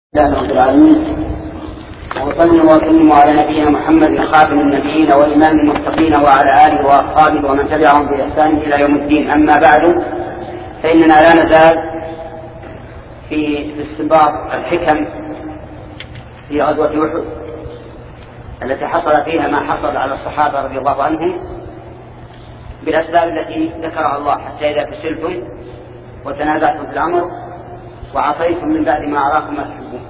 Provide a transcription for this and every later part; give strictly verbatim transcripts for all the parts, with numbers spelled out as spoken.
الله رب العالمين، وصلى وسلم على نبينا محمد خاتم النبيين وإمام المتقين وعلى آله وأصحابه ومن تبعهم بإحسان إلى يوم الدين. أما بعد، فإننا لا نزال في استنباط الحكم في غزوة أحد التي حصل فيها ما حصل على الصحابة رضي الله عنهم بالأسباب التي ذكرها الله، حتى إذا فشلتم وتنازعتم في الأمر وعصيتم من بعد ما أراكم ما تحبون.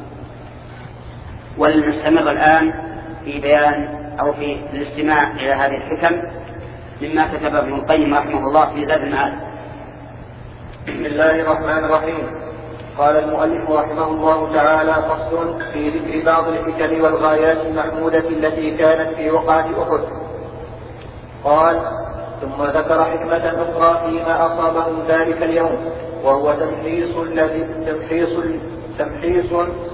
ولنستمر الآن في بيان أو في الاستماع إلى هذه الحكم مما كتب ابن القيم رحمه الله في زاد المعاد. بسم الله الرحمن الرحيم. قال المؤلف رحمه الله تعالى: فصل في ذكر بعض الحكم والغايات المحمودة التي كانت في وقعة أحد. قال: ثم ذكر حكمة أخرى فيما أصابهم ذلك اليوم، وهو تمحيص الذي تمحيص تمحيص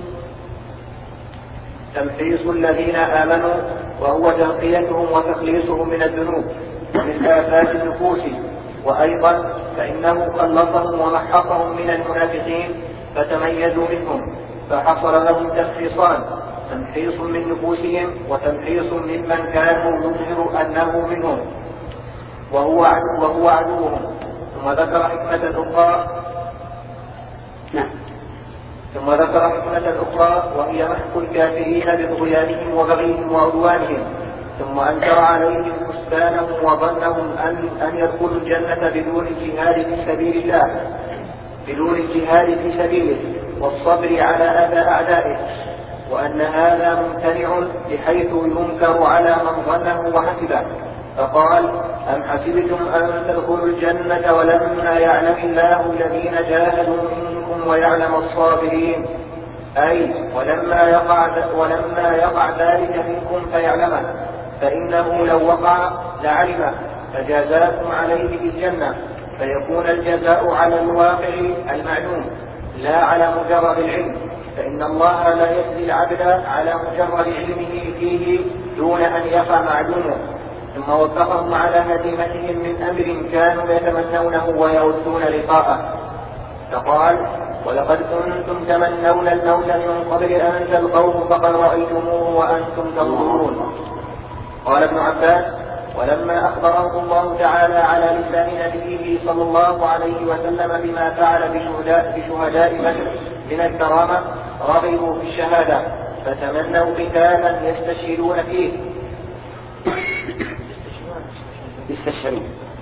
تمحيص الذين آمنوا، وهو تنقيتهم وتخليصهم من الذنوب ومن آفات النفوس. وأيضا فإنه خلصهم ومحصهم من المنافقين فتميزوا منهم، فحصل لهم تمحيصان: تمحيص من نفوسهم وتمحيص ممن كانوا يظهر أنه منهم وهو عدو وهو عدوهم. ثم ذكر حكمة أخرى نعم ثم ذكر حكمة أخرى وهي محك الكافرين بطغيانهم وبغيهم وعدوانهم، ثم أنكر عليهم حسبانهم وظنهم أن, أن يدخلوا الجنة بدون الجهاد في سبيل الله بدون الجهاد في سبيله والصبر على أذى أعدائه، وأن هذا ممتنع بحيث ينكر على من ظنه وحسبه. فقال: أم حسبتم أن تدخلوا الجنة ولما يعلم الله الذين جاهدوا منكم ويعلم الصابرين، أي ولما يقع, ولما يقع ذلك منكم فيعلمه، فإنه لو وقع لعلمه فجازاكم عليه بالجنة، فيكون الجزاء على الواقع المعلوم لا على مجرد العلم، فإن الله لا يجزي العبد على مجرد علمه فيه دون أن يقع معلومه. ثم وفقهم على هزيمتهم من أمر كانوا يتمنونه ويودون لقاءه، فقال: ولقد كنتم تمنون الموت من قبل أن تلقوه فقد رأيتموه وأنتم تنظرون. قال ابن عباس: ولما أخبره الله تعالى على لسان نبيه صلى الله عليه وسلم بما فعل بشهداء, بشهداء بدر من الكرامة رغبوا في الشهادة، فتمنوا قتالا يستشهدون فيه يستشهدون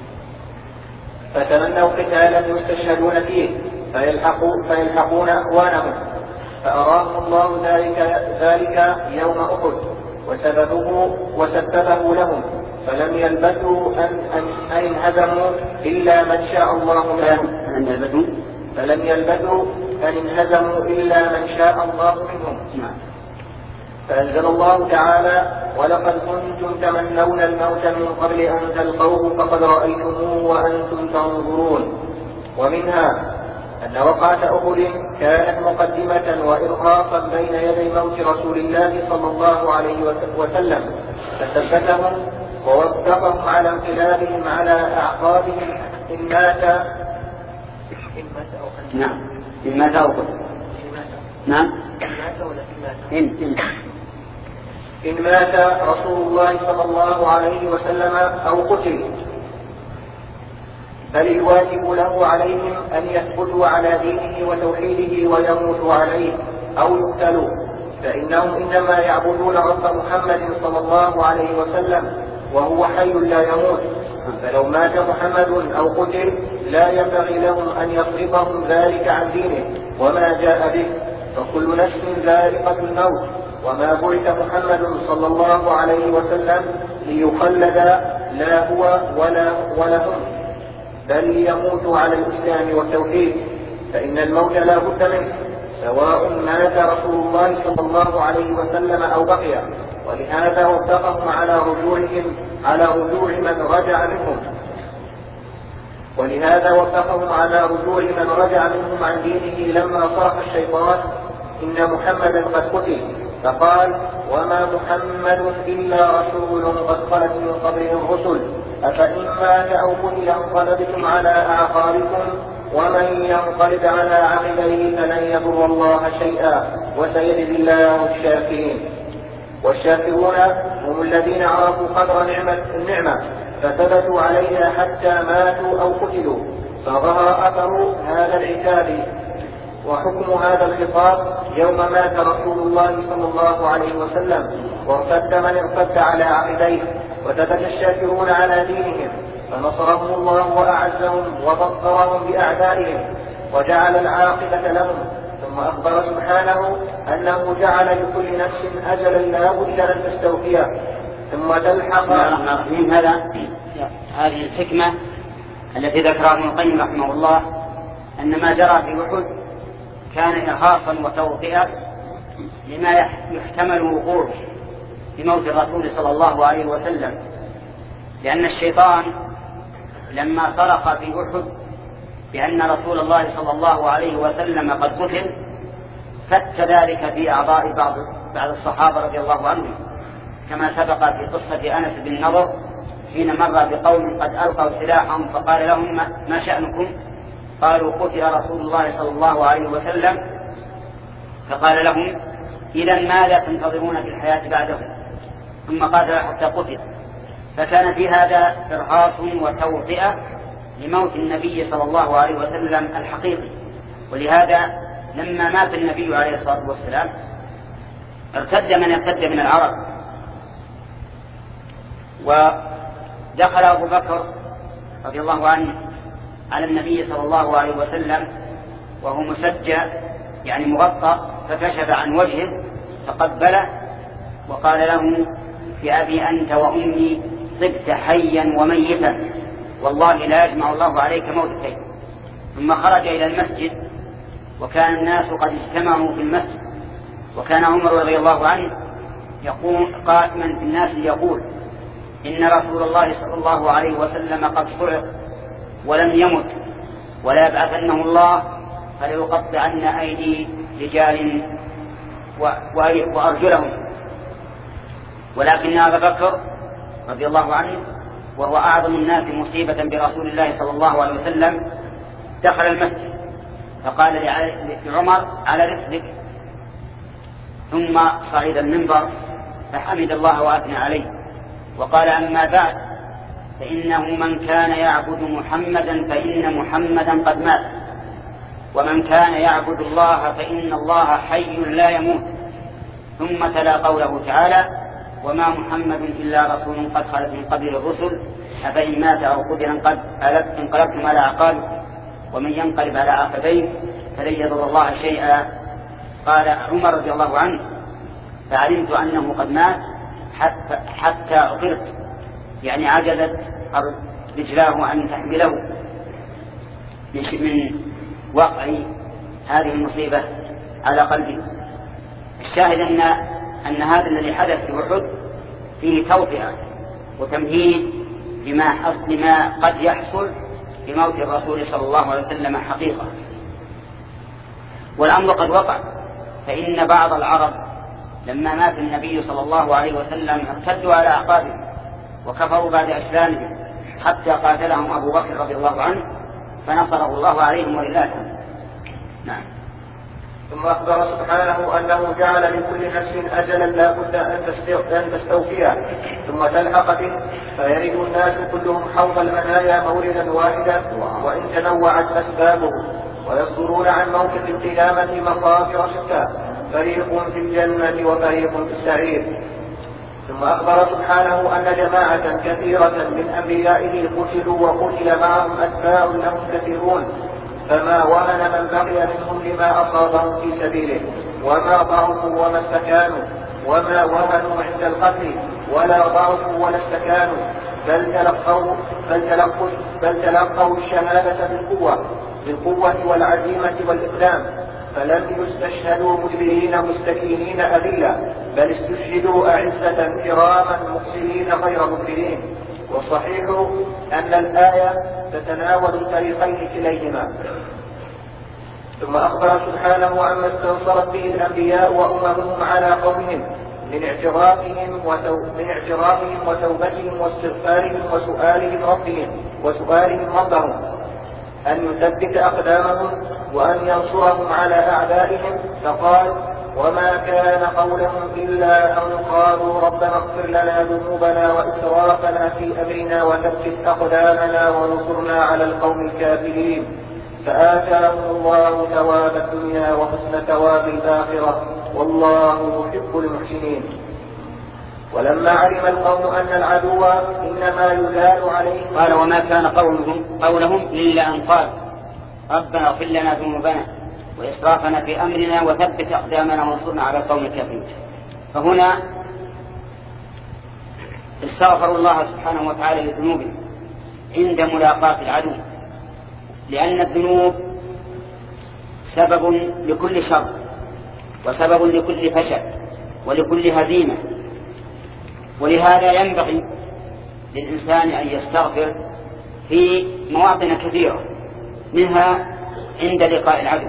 فتمنوا قتالا يستشهدون فيه فيلحقون, فيلحقون أخوانهم، فأراهم الله ذلك, ذلك يوم أحد وسببه, وسببه لهم، فلم يلبثوا أن, أن, أن انهزموا إلا من شاء الله منهم فلم يلبثوا أن انهزموا إلا من شاء الله منهم. فأنزل الله تعالى: ولقد كنتم تمنون الموت من قبل أن تلقوه فقد رأيتموه وأنتم تنظرون. ومنها أن وقعة أحد كانت مقدمة وإرهاصا بين يدي موت رسول الله صلى الله عليه وسلم، فثبتهم ووفقهم على انقلابهم على أعقابهم إن مات إن مات أو قتل. نعم إن مات أو قتل. نعم إن إن إن مات رسول الله صلى الله عليه وسلم أو قتل، بل الواجب له عليهم أن يثبتوا على دينه وتوحيده ويموتوا عليه أو يقتلوا، فإنهم إنما يعبدون رب محمد صلى الله عليه وسلم وهو حي لا يموت، فلو مات محمد أو قتل لا ينبغي لهم أن يصرفهم ذلك عن دينه وما جاء به، فكل نفس ذائقة الموت، وما بعث محمد صلى الله عليه وسلم ليخلد لا هو ولا, ولا هم، بل ليموتوا على الإسلام والتوحيد، فإن الموت لا بد منه سواء مات رسول الله صلى الله عليه وسلم أو بقي. ولهذا وفقهم على رجوعهم على رجوع من رجع منهم ولهذا وفقهم على رجوع من رجع منهم عن دينه لما صرح الشيطان: إن محمدا قد قتل، فقال: وما محمد إلا رسول قد خلت من قبله الرسل، أفإن مات أو قتل انقلبتم على أعقابكم، ومن ينقلب على عقبيه فلن يضر الله شيئا وسيجزي الله الشاكرين. والشاكرون هم الذين عرفوا قدر نعمة النعمة فثبتوا عليها حتى ماتوا أو قتلوا، فظهر أثر هذا العتاب وحكم هذا الخطاب يوم مات رسول الله صلى الله عليه وسلم، وارتد من ارتد على عقبيه، وثبت الشاكرون على دينهم فنصرهم الله وأعزهم وبصرهم بأعدائهم وجعل العاقبة لهم. ثم أخبر سبحانه أنه جعل لكل نفس أجلا لا بد أن تستوفيه ثم تلحق. من هذا هذه الحكمة التي ذكرها ابن القيم رحمه الله أن ما جرى في أحد كان إرهاصا وتوطئة لما يحتمل وقوعه بموت الرسول صلى الله عليه وسلم، لأن الشيطان لما صرخ في أحد بأن رسول الله صلى الله عليه وسلم قد قتل فت ذلك في أعضاء بعض بعض الصحابة رضي الله عنهم، كما سبق في قصة أنس بن نضر حين مر بقوم قد ألقوا سلاحهم فقال لهم ما شأنكم؟ قالوا قتل رسول الله صلى الله عليه وسلم، فقال لهم إذن ماذا تنتظرون في الحياة بعده؟ ثم قاتل حتى قتل. فكان في هذا إرهاص وتوطئة لموت النبي صلى الله عليه وسلم الحقيقي. ولهذا لما مات النبي عليه الصلاة والسلام ارتد من ارتد من العرب، ودخل أبو بكر رضي الله عنه على النبي صلى الله عليه وسلم وهو مسجى يعني مغطى، فكشف عن وجهه فقبله وقال له بأبي أنت وأمي صبت حيا وميتا والله لا يجمع الله عليك موتتين. ثم خرج إلى المسجد وكان الناس قد اجتمعوا في المسجد، وكان عمر رضي الله عنه يقول قائما في الناس يقول إن رسول الله صلى الله عليه وسلم قد صرع ولم يمت ولا يبعثنه الله فليقطعن أيدي رجال وأرجلهم. ولكن أبا بكر رضي الله عنه وهو أعظم الناس مصيبة برسول الله صلى الله عليه وسلم دخل المسجد فقال لعمر على رسلك، ثم صعد المنبر فحمد الله وأثنى عليه وقال أما بعد فإنه من كان يعبد محمدا فإن محمدا قد مات، ومن كان يعبد الله فإن الله حي لا يموت. ثم تلا قوله تعالى وما محمد إلا رسول قد خلت من قبل الرسل أفإن مات أو قتل قد انقلبتم على أعقابكم ومن ينقلب على عقبيه فلن يضر الله شيئا. قال عمر رضي الله عنه فعلمت أنه قد مات حتى عقرت، يعني عجزت رجلاه أن تحمله من وقع هذه المصيبة على قلبه. الشاهد أن, أن هذا الذي حدث في أحد فيه توطئة وتمهيد لما, لما قد يحصل بموت الرسول صلى الله عليه وسلم حقيقة. والأمر قد وقع، فإن بعض العرب لما مات النبي صلى الله عليه وسلم ارتدوا على أعقابهم وكفروا بعد إسلامهم حتى قاتلهم أبو بكر رضي الله عنه فنصره الله عليهم ولله الحمد. نعم. ثم أخبر سبحانه أنه جعل لكل نفس أجلا لا بد أن تستوفيه ثم تلحق به، فيرد الناس كلهم حوض المنايا موردا واحدا وإن تنوعت أسبابه، ويصدرون عن موقف القيامة مصافر شتى، فريق في الجنة وفريق في السعير. ثم أخبر سبحانه أن جماعة كثيرة من أنبيائه قتلوا وقتل معهم أتباع لهم كثيرون، فما وهن من بقي منهم لما أصابهم في سبيله، وما ضعفوا وما استكانوا، وما وهنوا عند القتل ولا ضعفوا ولا استكانوا، بل تلقوا بل تلقوا بل تلقوا الشهادة بالقوة بالقوة والعزيمة والإقدام، فلم يستشهدوا مدبرين مستكينين أذلة، بل استشهدوا أعزة كراما مقصرين غير مدبرين. والصحيح أن الآية تتناول الفريقين كليهما. ثم أخبر سبحانه عما استنصرت به الأنبياء وأممهم على قومهم من اعترافهم من اعترافهم وتوبتهم واستغفارهم وسؤالهم ربهم وسؤالهم ربهم أن يثبت أقدامهم وأن ينصرهم على أعدائهم، فقال: وما كان قولهم إلا أن قالوا ربنا اغفر لنا ذنوبنا وإسرافنا في أمرنا وثبت أقدامنا وانصرنا على القوم الكافرين، فآتاهم الله ثواب الدنيا وحسن ثواب الآخرة، والله يحب المحسنين. ولما علم القوم أن العدو إنما يزال عليهم، قال: وما كان قولهم, قولهم إلا أن قال ربنا اغفر لنا ذنوبنا وإسرافنا في أمرنا وثبت أقدامنا وانصرنا على القوم الكافرين. فهنا استغفروا الله سبحانه وتعالى لذنوبهم عند ملاقاة العدو، لأن الذنوب سبب لكل شر وسبب لكل فشل ولكل هزيمة، ولهذا ينبغي للإنسان أن يستغفر في مواطن كثيرة، منها عند لقاء العدو،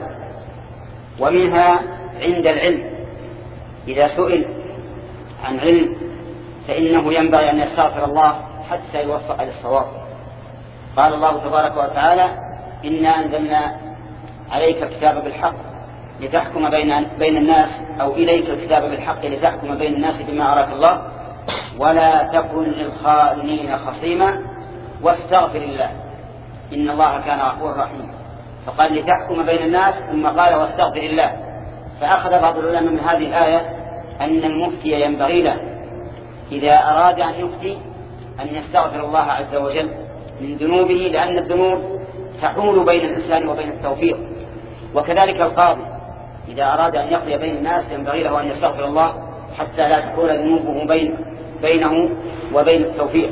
ومنها عند العلم. إذا سئل عن علم فإنه ينبغي أن يستغفر الله حتى يوفق للصواب. قال الله تبارك وتعالى: إنا أنزلنا عليك الكتاب بالحق لتحكم بين, بين الناس، أو إليك الكتاب بالحق لتحكم بين الناس بما أراك الله ولا تكن للخائنين خصيما واستغفر الله إن الله كان غفورا رحيما. فقال لتحكم بين الناس ثم قال واستغفر الله. فأخذ بعض العلماء من هذه الآية أن المفتي ينبغي له إذا أراد أن يفتي أن يستغفر الله عز وجل من ذنوبه، لأن الذنوب تحول بين الإنسان وبين التوفيق. وكذلك القاضي إذا أراد أن يقضي بين الناس ينبغي له أن يستغفر الله حتى لا تحول ذنوبه بين بينه وبين التوفيق.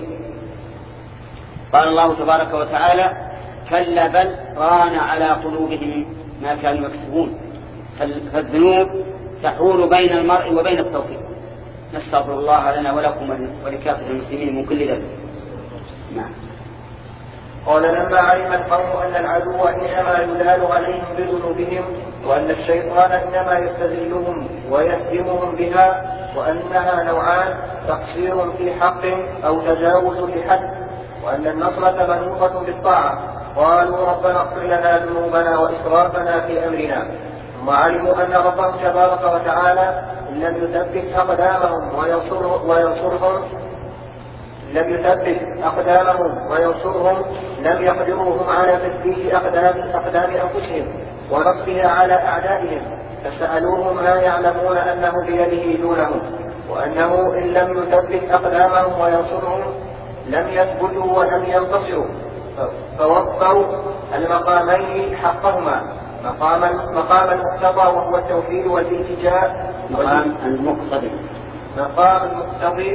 قال الله تبارك وتعالى: كلا بل ران على قلوبهم ما كانوا يكسبون. فالذنوب تحول بين المرء وبين التوفيق. نستغفر الله لنا ولكم ولكافة المسلمين من كل ذنب. نعم. قال: لما علم القوم أن العدو إنما يزال عليهم بذنوبهم، وأن الشيطان إنما يستزلهم ويهزمهم بها، وأنها نوعان: تقصير في حق أو تجاوز لحد، وأن النصرة منوطة بالطاعة، قالوا ربنا اغفر لنا ذنوبنا وإسرافنا في أمرنا. ثم علموا أن ربهم تبارك وتعالى إن لم يثبت أقدامهم وينصرهم, وينصرهم لم يثبت أقدامهم وينصرهم لم يقدروهم على تثبيت أقدام, أقدام أنفسهم ونصرها على أعدائهم، فسألوه ما يعلمون أنه بيده دونهم، وأنه إن لم يثبت أقدامهم وينصرهم لم يثبتوا ولم ينتصروا، فوفوا المقامين حقهما: مقام مقام المقتضى وهو التوحيد والالتجاء، مقام المقتضي مقام المقتضي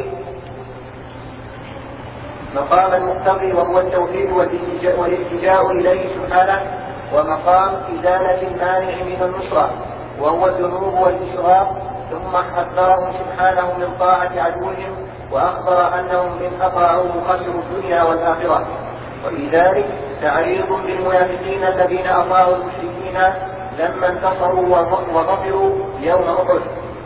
مقام المقتضي وهو التوحيد والالتجاء إليه سبحانه، ومقام إزالة المانع من النصرة وهو الذنوب والإسراف. ثم حذرهم سبحانه من طاعة عدوهم، وأخبر أنهم إن أطاعوه خسروا الدنيا والآخرة. وفي ذلك تعريض بالمنافقين الذين أطاعوا المشركين لما انتصروا وظفروا يوم أحد.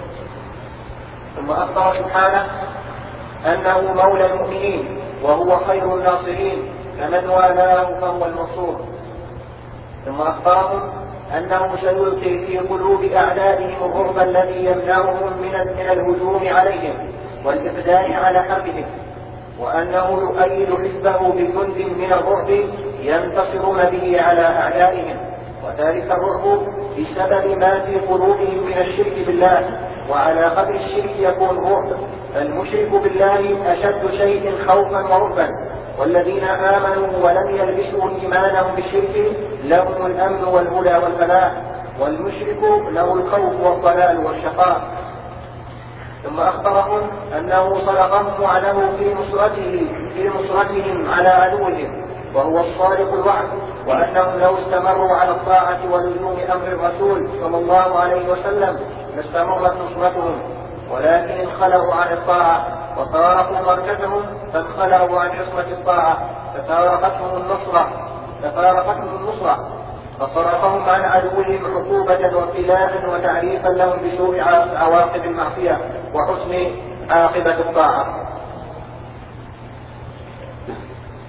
ثم أخبر سبحانه أنه مولى المؤمنين وهو خير الناصرين، فمن والاه فهو المنصور. ثم أخبرهم أنه سيلقي في قلوب أعدائهم الرعب الذي يمنعهم من الهجوم عليهم والإقدام على حربهم، وأنه يؤيد حزبه بجند من الرعب ينتصرون به على أعدائهم، وذلك الرعب بسبب ما في قلوبهم من الشرك بالله، وعلى قدر الشرك يكون رعب. فالمشرك بالله أشد شيء خوفا ورعبا، والذين آمنوا ولم يلبسوا إيمانهم بالشرك لهم الأمن والهدى والفلاح، والمشرك له الخوف والضلال والشقاء. ثم أخبرهم أنه صدقهم وعده في نصرته في نصرتهم على عدوهم، وهو الصادق الوعد، وأنهم لو استمروا على الطاعة ولزوم أمر الرسول صلى الله عليه وسلم لاستمرت نصرتهم، ولكن انخلعوا عن الطاعة وفارقوا مركزهم فانخلعوا عن عصمة الطاعة ففارقتهم النصرة ففارقتهم النصرة فصرفهم عن عدوهم عقوبة وابتلاء وتعريفا لهم بسوء عواقب المعصية وحسن عاقبة الطاعة.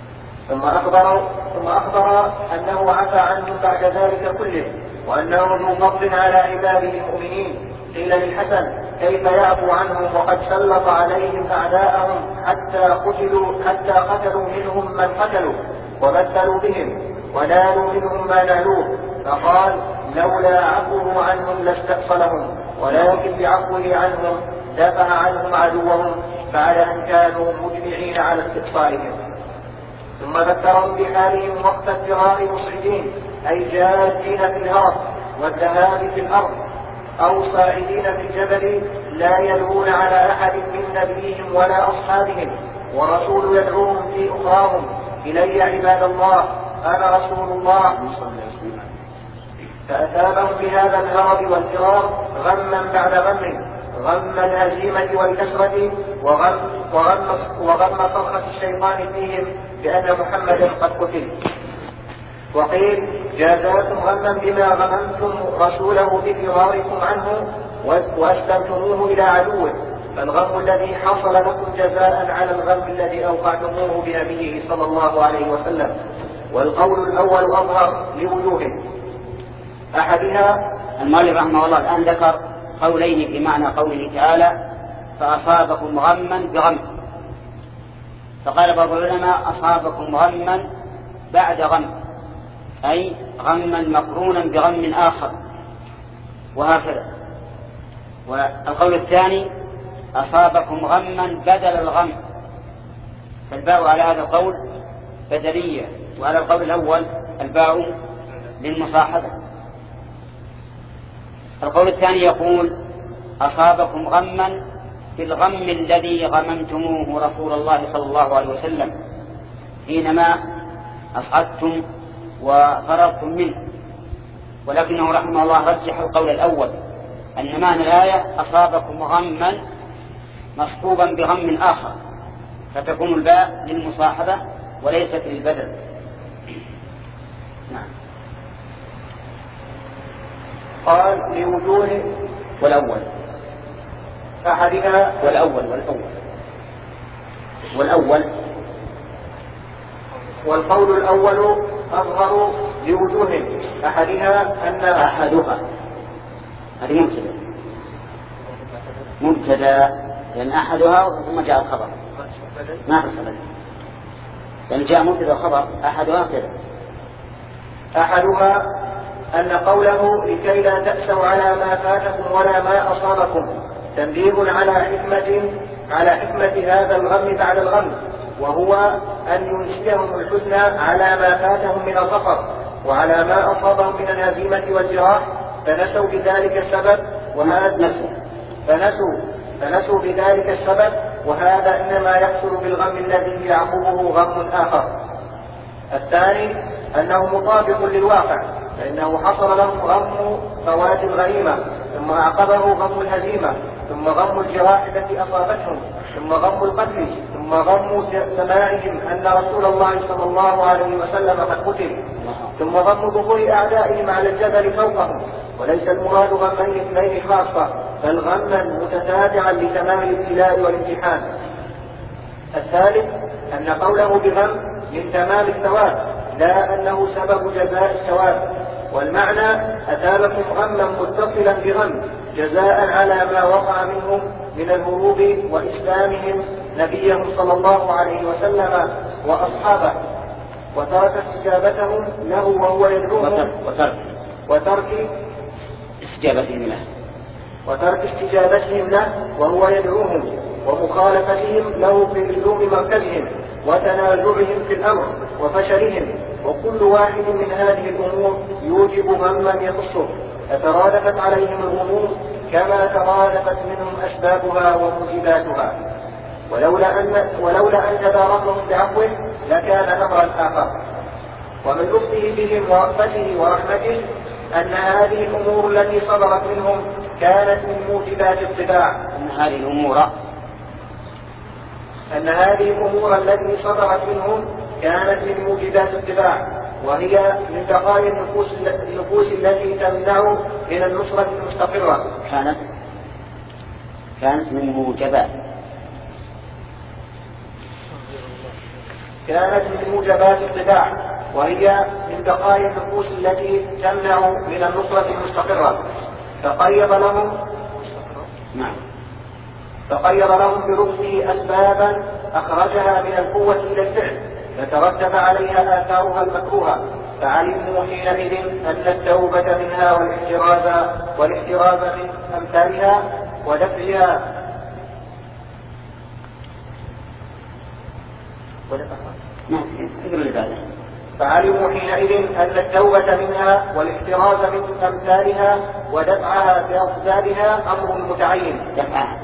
ثم أخبر, ثم أخبر أنه عفى عنهم بعد ذلك كله، وأنه ذو فضل على عباده المؤمنين. قيل للحسن: كيف يعفو عنهم وقد سلط عليهم أعداءهم حتى قتلوا حتى قتلوا منهم من قتلوا ومثلوا بهم ونالوا منهم ما نالوه؟ فقال: لولا عفوه عنهم لاستأصلهم، ولكن بعفوه عنهم دفع عنهم عدوهم بعد أن كانوا مجمعين على استئصالهم. ثم ذكرهم بحالهم وقت الفرار مصعدين، أي جادين في الهرب والذهاب في الأرض، أو صاعدين في الجبل لا يلوون على أحد من نبيهم ولا أصحابهم، ورسول يدعوهم في أخراهم: إلي عباد الله، أنا رسول الله. فأثابهم بهذا الهرب والفرار غما بعد غم، غم الهزيمة والكسرة، وغم, وغم, وغم صرخة الشيطان فيهم بأن محمدا قد قتل. وقيل: جازاكم غما بما غممتم رسوله بفراركم عنه وأسلمتموه إلى عدوه، فالغم الذي حصل لكم جزاء على الغم الذي أوقعتموه بنبيه صلى الله عليه وسلم. والقول الأول أظهر لوجوه، أحدها المؤلف رحمه الله الآن ذكر قولين في معنى قوله تعالى: فأصابكم غما بغم. فقال بعض العلماء: أصابكم غما بعد غم، أي غما مقرونا بغم آخر، وهكذا. والقول الثاني: أصابكم غما بدل الغم، فالباء على هذا القول بدلية، وعلى القول الأول الباء للمصاحبة. القول الثاني يقول: أصابكم غما بالغم الذي غممتموه رسول الله صلى الله عليه وسلم حينما أصعدتم وفررتم منه. ولكنه رحمه الله رجح القول الأول، أن معنى الآية أصابكم غما مصحوبا بغم آخر، فتكون الباء للمصاحبة وليست للبدل. نعم. قال: لوجوه. والأول أحدها والأول والأول والأول والقول الأول أظهر لوجوه، أحدها أن أحدها هذه مبتدأ مبتدأ لأن أحدها ثم جاء الخبر ما في الخبر، لأن جاء مبتدأ خبر أحدها كذا. أحدها أن قوله: لكي لا تأسوا على ما فاتكم ولا ما أصابكم، تنبيه على حكمة على حكمة هذا الغم بعد الغم، وهو أن ينسيهم الحزن على ما فاتهم من الظفر وعلى ما أصابهم من الهزيمة والجراح، فنسوا بذلك السبب وهذا نسوا فنسوا فنسوا بذلك السبب وهذا إنما يحصل بالغم الذي يعقبه غم آخر. الثاني أنه مطابق للواقع، فإنه حصل لهم غم فوات الغنيمة، ثم أعقبه غم الهزيمة، ثم غم الجراح التي أصابتهم، ثم غم القتل، ثم غم سماعهم أن رسول الله صلى الله عليه وسلم قد قتل، ثم غم ظهور أعدائهم على الجبل فوقهم. وليس المراد غمين اثنين خاصة، بل غما متتابعا لتمام الابتلاء والامتحان. الثالث أن قوله بغم من تمام الثواب، لا أنه سبب جزاء الثواب. والمعنى: أثابكم غما متصلا بغم جزاء على ما وقع منهم من الهروب وإسلامهم نبيهم صلى الله عليه وسلم وأصحابه، وترك استجابتهم له وهو يدعوهم وترك, وترك استجابتهم له وترك استجابتهم له وهو يدعوهم، ومخالفتهم له في لزوم مركزهم وتنازعهم في الأمر وفشلهم. وكل واحد من هذه الأمور يوجب غما يخصه، فترادفت عليهم الغموم كما ترادفت منهم أسبابها وموجباتها. ولولا أن, ولولا أن تداركهم بعفوه لكان أمرا آخر. ومن لطفه بهم ورأفته ورحمته أن هذه الأمور التي صدرت منهم كانت من موجبات الطباع أن هذه الأمور أن هذه الأمور التي صدرت منهم كانت من موجبات الطباع، وهي من بقايا النفوس, النفوس التي تمنع من النصرة المستقرة. كانت كانت من موجبات كانت من موجبات الطباع، وهي من بقايا النفوس التي تمنع من النصرة المستقرة، فقيض لهم نعم فقيض لهم برفقه أسبابا أخرجها من القوة إلى الفعل، فترتب عليها آثارها المكروهة، فعلموا حينئذ أن التوبة منها والاحتراز والاحتراز من أمثالها ودفعها فعلموا حينئذ أن التوبة منها والاحتراز من أمثالها ودفعها بأسبابها أمر متعين. دفعها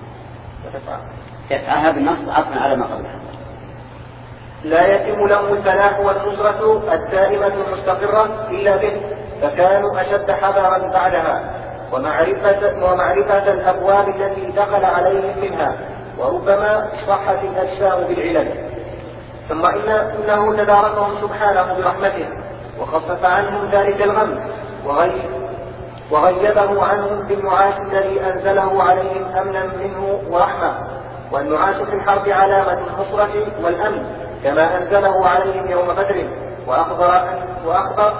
دفعها بالنص عطفا على ما قبلها. لا يتم لهم الفلاح والنصرة الدائمة المستقرة إلا به، فكانوا أشد حذرا بعدها ومعرفة, ومعرفة الأبواب التي دخل عليهم منها، وربما صحت الأجسام بالعلل. ثم إن إنه تداركهم سبحانه برحمته وخفف عنهم ذلك الغم وغيبه عنهم بالنعاس الذي أنزله عليهم أمنا منه ورحمة. والنعاس في الحرب علامة النصرة والأمن، كما أنزله عليهم يوم بدر، وأخبر أن, وأخبر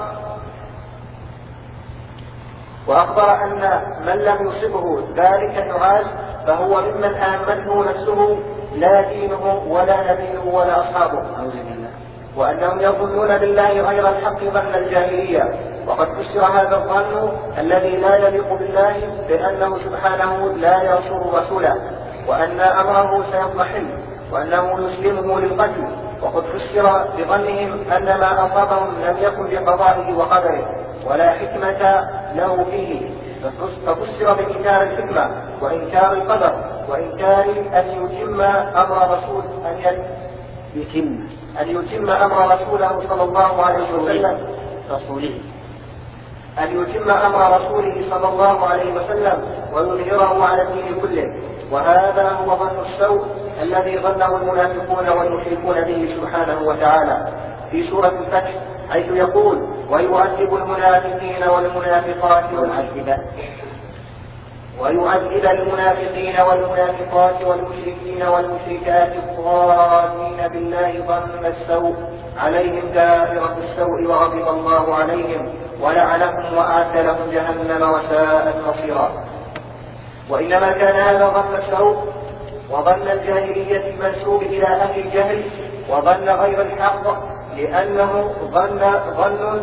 وأخبر أن من لم يصبه ذلك النعاس فهو ممن آمنه نفسه لا دينه ولا نبيه ولا أصحابه، وأنهم يظنون بالله غير الحق ظن الجاهلية. وقد فسر هذا الظن الذي لا يليق بالله بأنه سبحانه لا ينصر رسوله، وأن أمره سيضمحل، وأنه يسلمه للقتل. وقد فسر بظنهم أن ما أصابهم لم يكن بقضائه وقدره ولا حكمة له فيه، ففسر بإنكار الحكمة وإنكار القدر وإنكار أن يتم أمر رسول أن يتم أن يتم أمر رسوله صلى الله عليه وسلم رسوله أن يتم أمر رسوله صلى الله عليه وسلم ويظهره على الدين كله. وهذا هو ظن السوء الذي ظنه المنافقون والمشركون به سبحانه وتعالى في سورة الفتح، حيث يقول: ويعذب المنافقين والمنافقات والمشركين ويعذب المنافقين والمنافقات والمشركين والمشركات الظانين بالله ظن السوء عليهم دائرة السوء وغضب الله عليهم ولعنهم وأعد لهم جهنم وساءت مصيرا. وإنما كان هذا ظن السوء وظن الجاهلية المنسوب إلى أهل الجهل وظن غير الحق، لأنه ظن ظن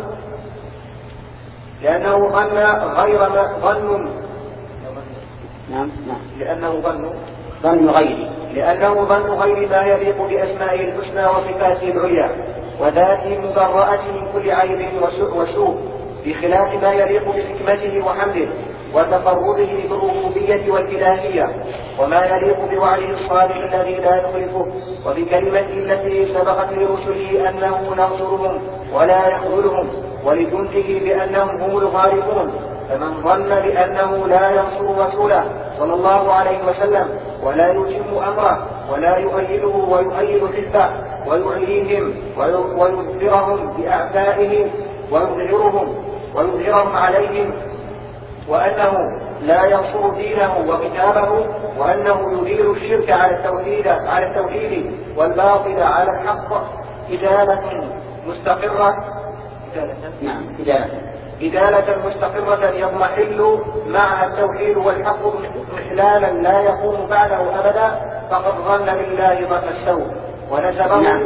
لأنه ظن غير ما ظن نعم نعم لأنه ظن ظن غيره لأنه ظن غير ما يليق بأسمائه الحسنى وصفاته العليا وذاته المبرأة من كل عيب وسوء، بخلاف ما يليق بحكمته وحمده وتفرده بالربوبية والإلهية، وما يليق بوعده الصالح الذي لا يخلفه، وبكلمته التي سبقت لرسله أنه ناصرهم ولا يخذلهم، ولجنده بأنهم هم الغالبون. فمن ظن بأنه لا ينصر رسوله صلى الله عليه وسلم ولا يتم أمره ولا يؤيده ويؤيد حزبه ويعليهم ويظهرهم بأعدائه ويظهرهم ويظهرهم عليهم، وأنه لا ينصر دينه وكتابه، وأنه يدير الشرك على التوحيد على التوحيد والباطل على الحق إدالة مستقرة نعم إدالة إدالة مستقرة يضمحل معها التوحيد والحق إحلالا لا يقوم بعده أبدا، فقد ظن بالله ظن السوء ونسبه. نعم.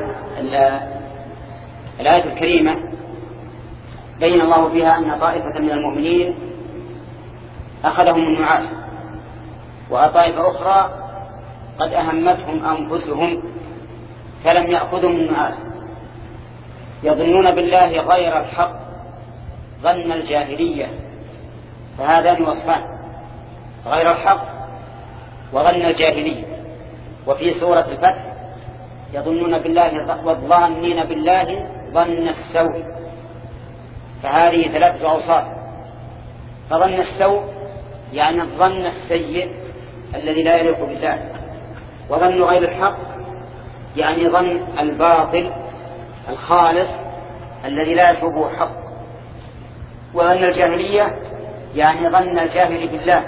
الآية الكريمة بين الله فيها أن طائفة من المؤمنين أخذهم النعاس، وطائفة أخرى قد أهمتهم أنفسهم فلم يأخذهم النعاس، يظنون بالله غير الحق ظن الجاهلية. فهذان وصفان: غير الحق وظن الجاهلية. وفي سورة الفتح يظنون بالله والظانين بالله ظن السوء. فهذه ثلاثة أوصاف: فظن السوء يعني الظن السيء الذي لا يليق بالله، وظن غير الحق يعني ظن الباطل الخالص الذي لا يشبه حق، وظن الجاهلية يعني ظن الجاهل بالله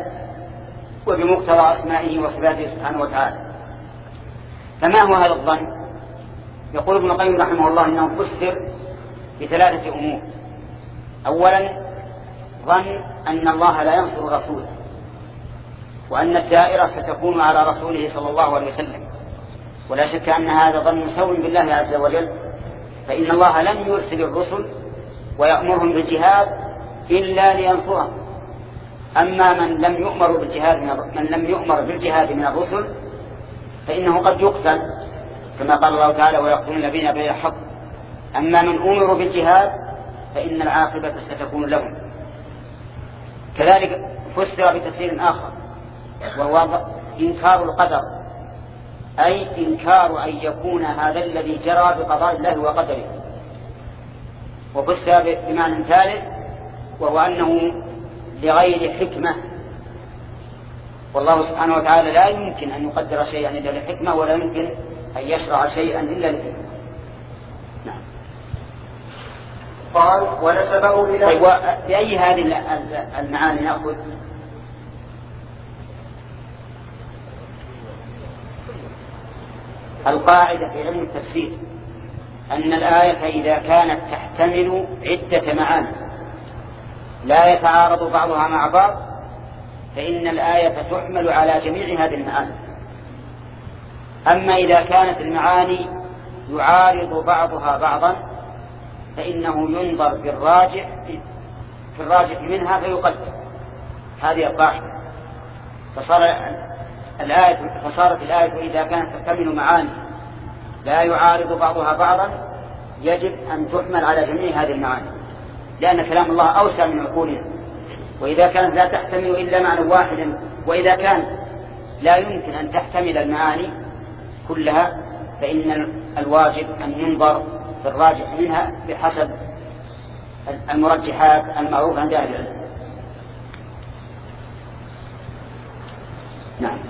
وبمقتضى أسمائه وصفاته سبحانه وتعالى. فما هو هذا الظن؟ يقول ابن القيم رحمه الله إنه فسر بثلاثة أمور. أولا ظن أن الله لا ينصر رسوله، وأن الدائرة ستكون على رسوله صلى الله عليه وسلم، ولا شك أن هذا ظن مسوٍ بالله عز وجل، فإن الله لم يرسل الرسل ويأمرهم بالجهاد إلا لينصرهم. أما من لم يؤمر بالجهاد من لم يؤمر بالجهاد من الرسل فإنه قد يقتل كما قال الله تعالى ويقتلون الذين بغير حق. أما من أمروا بالجهاد فإن العاقبة ستكون لهم. كذلك فسر بتفسير آخر وهو إنكار القدر، أي إنكار أن يكون هذا الذي جرى بقضاء الله وقدره. وفسر بمعنى ثالث وهو أنه لغير حكمة، والله سبحانه وتعالى لا يمكن أن يقدر شيئا إلا لحكمة، ولا يمكن أن يشرع شيئا إلا لحكمة. نعم. قال ونسبه إلى طيب بأي هذه المعاني نأخذ؟ القاعدة في علم التفسير أن الآية إذا كانت تحتمل عدة معاني لا يتعارض بعضها مع بعض فإن الآية تحمل على جميع هذه المعاني. أما إذا كانت المعاني يعارض بعضها بعضا فإنه ينظر بالراجح في الراجح منها فيقدم. هذه القاعدة. فصار الآية فصارت الآية إذا كانت تحتمل معاني لا يعارض بعضها بعضا يجب أن تحمل على جميع هذه المعاني، لأن كلام الله أوسع من عقولنا. وإذا كانت لا تحتمل إلا معنى واحد، وإذا كان لا يمكن أن تحتمل المعاني كلها فإن الواجب أن ينظر في الراجح منها بحسب المرجحات المعروفة عند أهل العلم. نعم.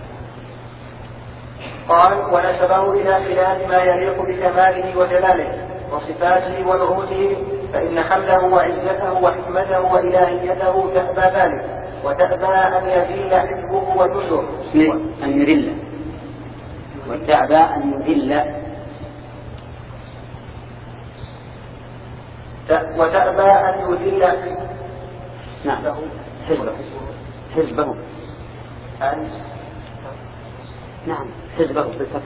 قال ونسبه إلى خلاف ما يليق بكماله وجلاله وصفاته ونعوته، فإن حمده وعزته وحكمته وإلهيته تأبى ذلك، وتأبى أن يزيل حزبه وجنده أن يذل، وتأبى أن يذل، وتأبى أن يذل نعم حزبه حزبه أن نعم حزبه بالفتح،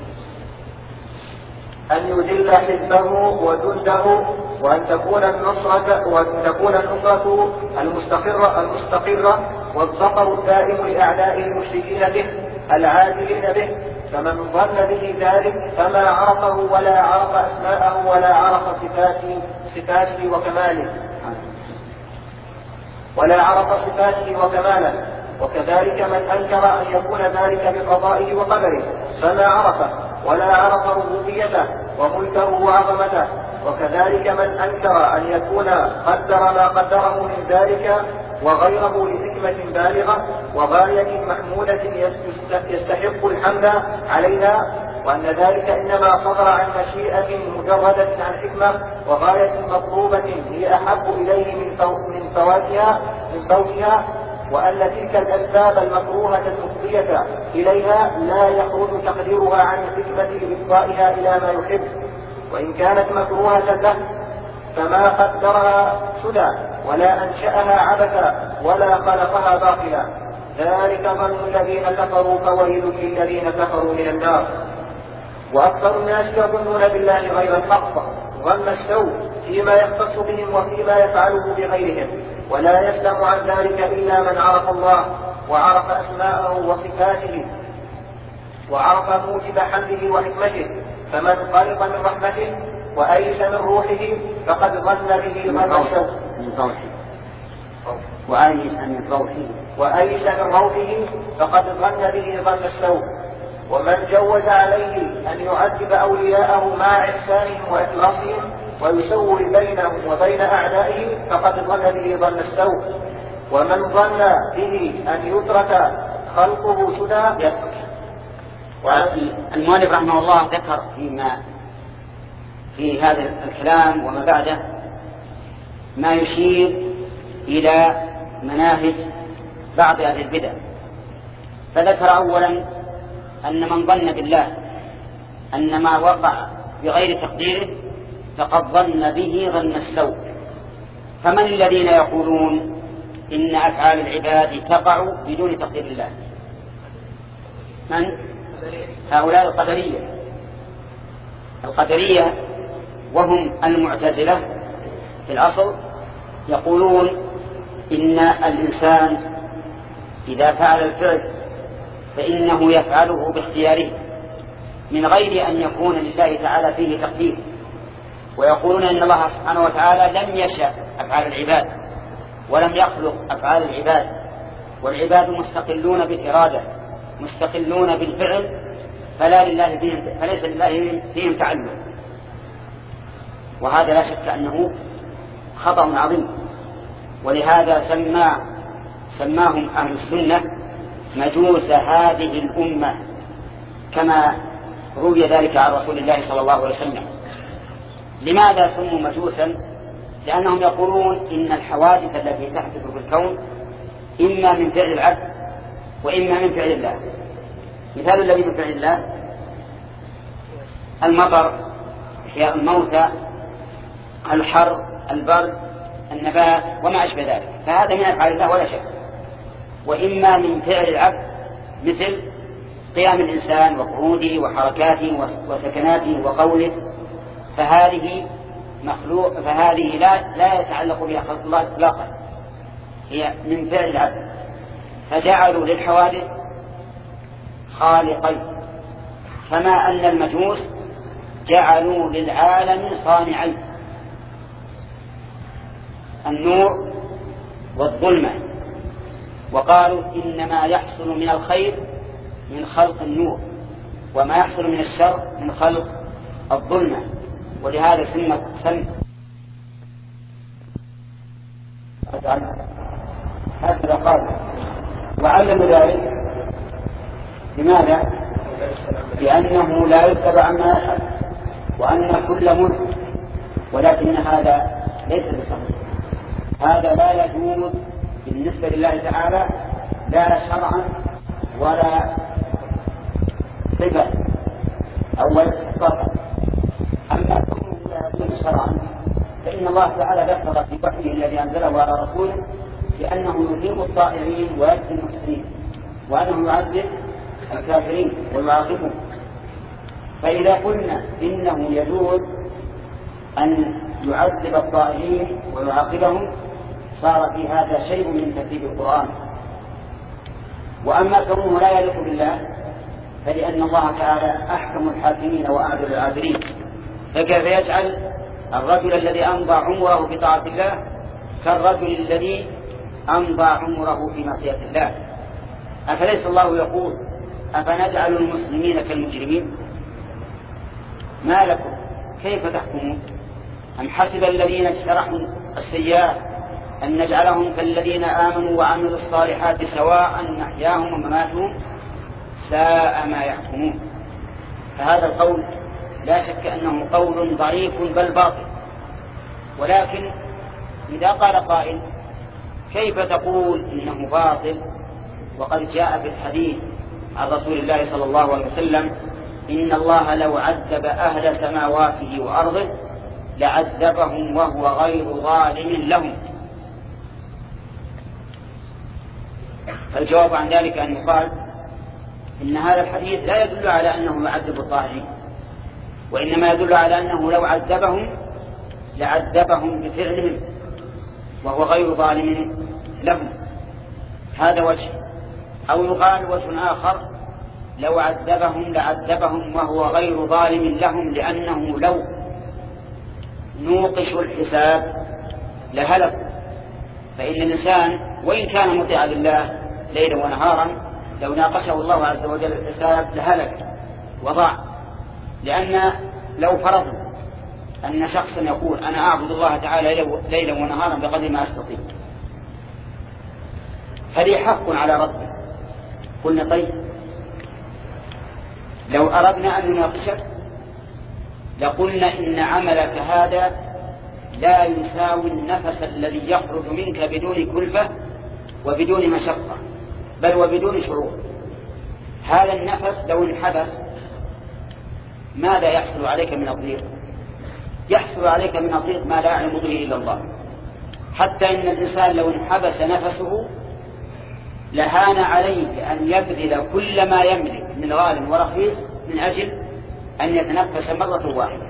أن يذل حزبه وجنده، وأن تكون النصرة وأن تكون النصرة المستقرة المستقرة والظفر الدائم لأعداء المشركين به العادلين به. فمن ظن به ذلك فما عرفه ولا عرف أسماءه ولا عرف صفاته صفاته وكماله ولا عرف صفاته وكماله. وكذلك من أنكر أن يكون ذلك بقضائه وقدره فما عرفه ولا عرف ربوبيته وملكه وعظمته. وكذلك من أنكر أن يكون قدر ما قدره من ذلك وغيره لحكمة بالغة وغاية محمودة يستحق الحمد عليها، وأن ذلك إنما صدر عن مشيئة مجردة عن حكمة وغاية مطلوبة هي أحب إليه من فواتها من فوتها، وأن تلك الأسباب المكروهة المفضية إليها لا يخرج تقديرها عن الحكمة لإفضائها إلى ما يحب، وإن كانت مكروهة له فما قدرها سدى ولا أنشأها عبثا ولا خلقها باطلا. ذلك ظن الذين كفروا فويل للذين كفروا من النار. وأكثر الناس يظنون بالله غير الحق ظن السوء فيما يختص بهم وفيما يفعله بغيرهم، ولا يسلم عن ذلك إلا من عرف الله وعرف أسماءه وصفاته وعرف موجب حمده وحكمته. فمن قلق من رحمته وأيس من روحه فقد ظن به ظن السوء وأيس من روحه وأيس من روحه فقد ظن به ظن السوء. ومن جوز عليه أن يعذب أولياءه مع إحسانهم وإخلاصهم ويسوي بينهم وبين أعدائهم فقد ظن به ظن السوء. ومن ظن به أن يترك خلقه سدى. المؤلف رحمه الله ذكر فيما في هذا الكلام وما بعده ما يشير إلى مناهج بعض أهل البدع. فذكر أولا أن من ظن بالله أن ما وقع بغير تقديره فقد ظن به ظن السوء. فمن الذين يقولون إن أفعال العباد تقع بدون تقدير الله؟ من؟ هؤلاء القدرية. القدرية وهم المعتزلة في الأصل يقولون إن الإنسان إذا فعل الفعل فإنه يفعله باختياره من غير أن يكون لله تعالى فيه تقدير، ويقولون إن الله سبحانه وتعالى لم يشأ أفعال العباد ولم يخلق أفعال العباد، والعباد مستقلون بالإرادة مستقلون بالفعل، فلا لله فيهم فليس لله فيهم تعلق. وهذا لا شك أنه خطأ عظيم، ولهذا سمى سماهم أهل السنة مجوس هذه الأمة كما روي ذلك عن رسول الله صلى الله عليه وسلم. لماذا سموا مجوسا؟ لأنهم يقولون إن الحوادث التي تحدث في الكون إما من فعل العبد وإما من فعل الله. مثال الذي من فعل الله المطر، إحياء الموتى، الحر، البرد، النبات وما أشبه ذلك، فهذا من أفعال الله ولا شك. وإما من فعل العبد مثل قيام الإنسان وقعوده وحركاته وسكناته وقوله، فهذه مخلوق فهذه لا لا يتعلق بها خلق الله إطلاقا، هي من فعل العبد. فجعلوا للحوادث خالقين، كما أن المجوس جعلوا للعالم صانعين، النور والظلمة، وقالوا إنما يحصل من الخير من خلق النور، وما يحصل من الشر من خلق الظلمة. ولهذا سمى سم هكذا قال وعلم ذلك. لماذا؟ لأنه لا يتبع عما يفعل، وأن كل ملك، ولكن هذا ليس بصحيح، هذا لا يجوز بالنسبة لله تعالى لا شرعا ولا صفة أو استحقاقا. أما كونه لا يجوز شرعا فإن الله تعالى ذكر في وحيه الذي أنزله على رسوله لأنه يثيب الطائعين ويجزي المحسنين، وأنه يعذب الكافرين ويعاقبهم. فإذا قلنا إنه يجوز أن يعذب الطائعين ويعاقبهم صار في هذا شيء من ترتيب القرآن. وأما كونه لا يليق بالله فلأن الله تعالى أحكم الحاكمين وأعدل العادلين، فكيف يجعل الرجل الذي أمضى عمره في طاعة الله كالرجل الذي أمضى عمره في معصية الله؟ أفليس الله يقول أفنجعل المسلمين كالمجرمين؟ ما لكم كيف تحكمون؟ أم حسب الذين اجترحوا السيئات أن نجعلهم كالذين آمنوا وعملوا الصالحات سواء محياهم ومماتهم ساء ما يحكمون. فهذا القول لا شك أنه قول ضعيف بل باطل. ولكن إذا قال قائل كيف تقول إنه باطل وقد جاء في الحديث عن رسول الله صلى الله عليه وسلم إن الله لو عذب أهل سماواته وأرضه لعذبهم وهو غير ظالم لهم؟ فالجواب عن ذلك أن يقال إن هذا الحديث لا يدل على أنه يعذب الطاغين، وإنما يدل على أنه لو عذبهم لعذبهم بفعلهم وهو غير ظالم لهم. هذا وجه. أو يقال وجه آخر لو عذبهم لعذبهم وهو غير ظالم لهم، لأنه لو نوقشوا الحساب لهلك. فإن الإنسان وإن كان مطيعا لله ليلا ونهارا لو ناقشه الله عز وجل الحساب لهلك وضاع. لأن لو فرضنا أن شخصا يقول أنا أعبد الله تعالى ليلا ونهارا بقدر ما أستطيع فلي حق على ربه، قلنا طيب لو أردنا أن نناقشك لقلنا إن عملك هذا لا يساوي النفس الذي يخرج منك بدون كلفة وبدون مشقة بل وبدون شعور. هذا النفس لو انحبس ماذا يحصل عليك من الضيق؟ يحصل عليك من الضيق ما لا يعلم به إلا الله. حتى إن الإنسان لو انحبس نفسه لهان عليه أن يبذل كل ما يملك من غال ورخيص من أجل أن يتنفس مرة واحدة.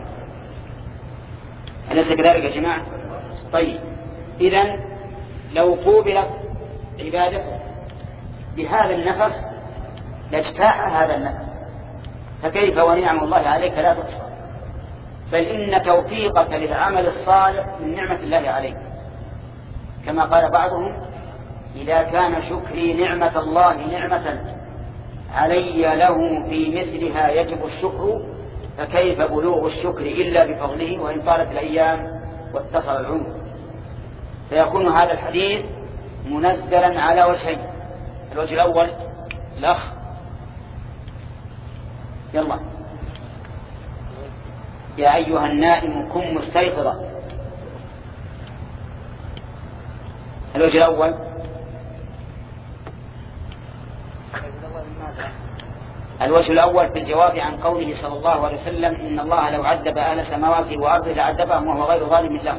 أليس كذلك يا جماعة؟ طيب، إذن لو قوبلت عبادته بهذا النفس لاجتاح هذا النفس، فكيف ونعم الله عليك لا تحصى. بل إن توفيقك للعمل الصالح من نعمة الله عليك، كما قال بعضهم: إذا كان شكري نعمة الله نعمة علي له في مثلها يجب الشكر، فكيف بلوغ الشكر إلا بفضله وإن طالت الأيام واتصل العمر. فيكون هذا الحديث منزلا على وجهين: الوجه الأول الأخ يلا يا أيها النائم كن مستيقظا. الوجه الأول الوجه الأول في الجواب عن قوله صلى الله عليه وسلم: إن الله لو عذب أهل سماواته وأرضه لعذبهم وهو غير ظالم له.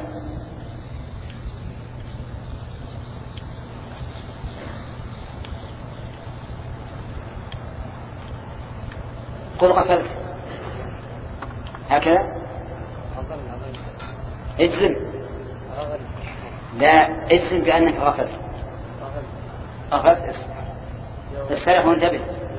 قل غفلت هكذا اجزم، لا اجزم بأنك غفلت غفلت استرح وانتبه.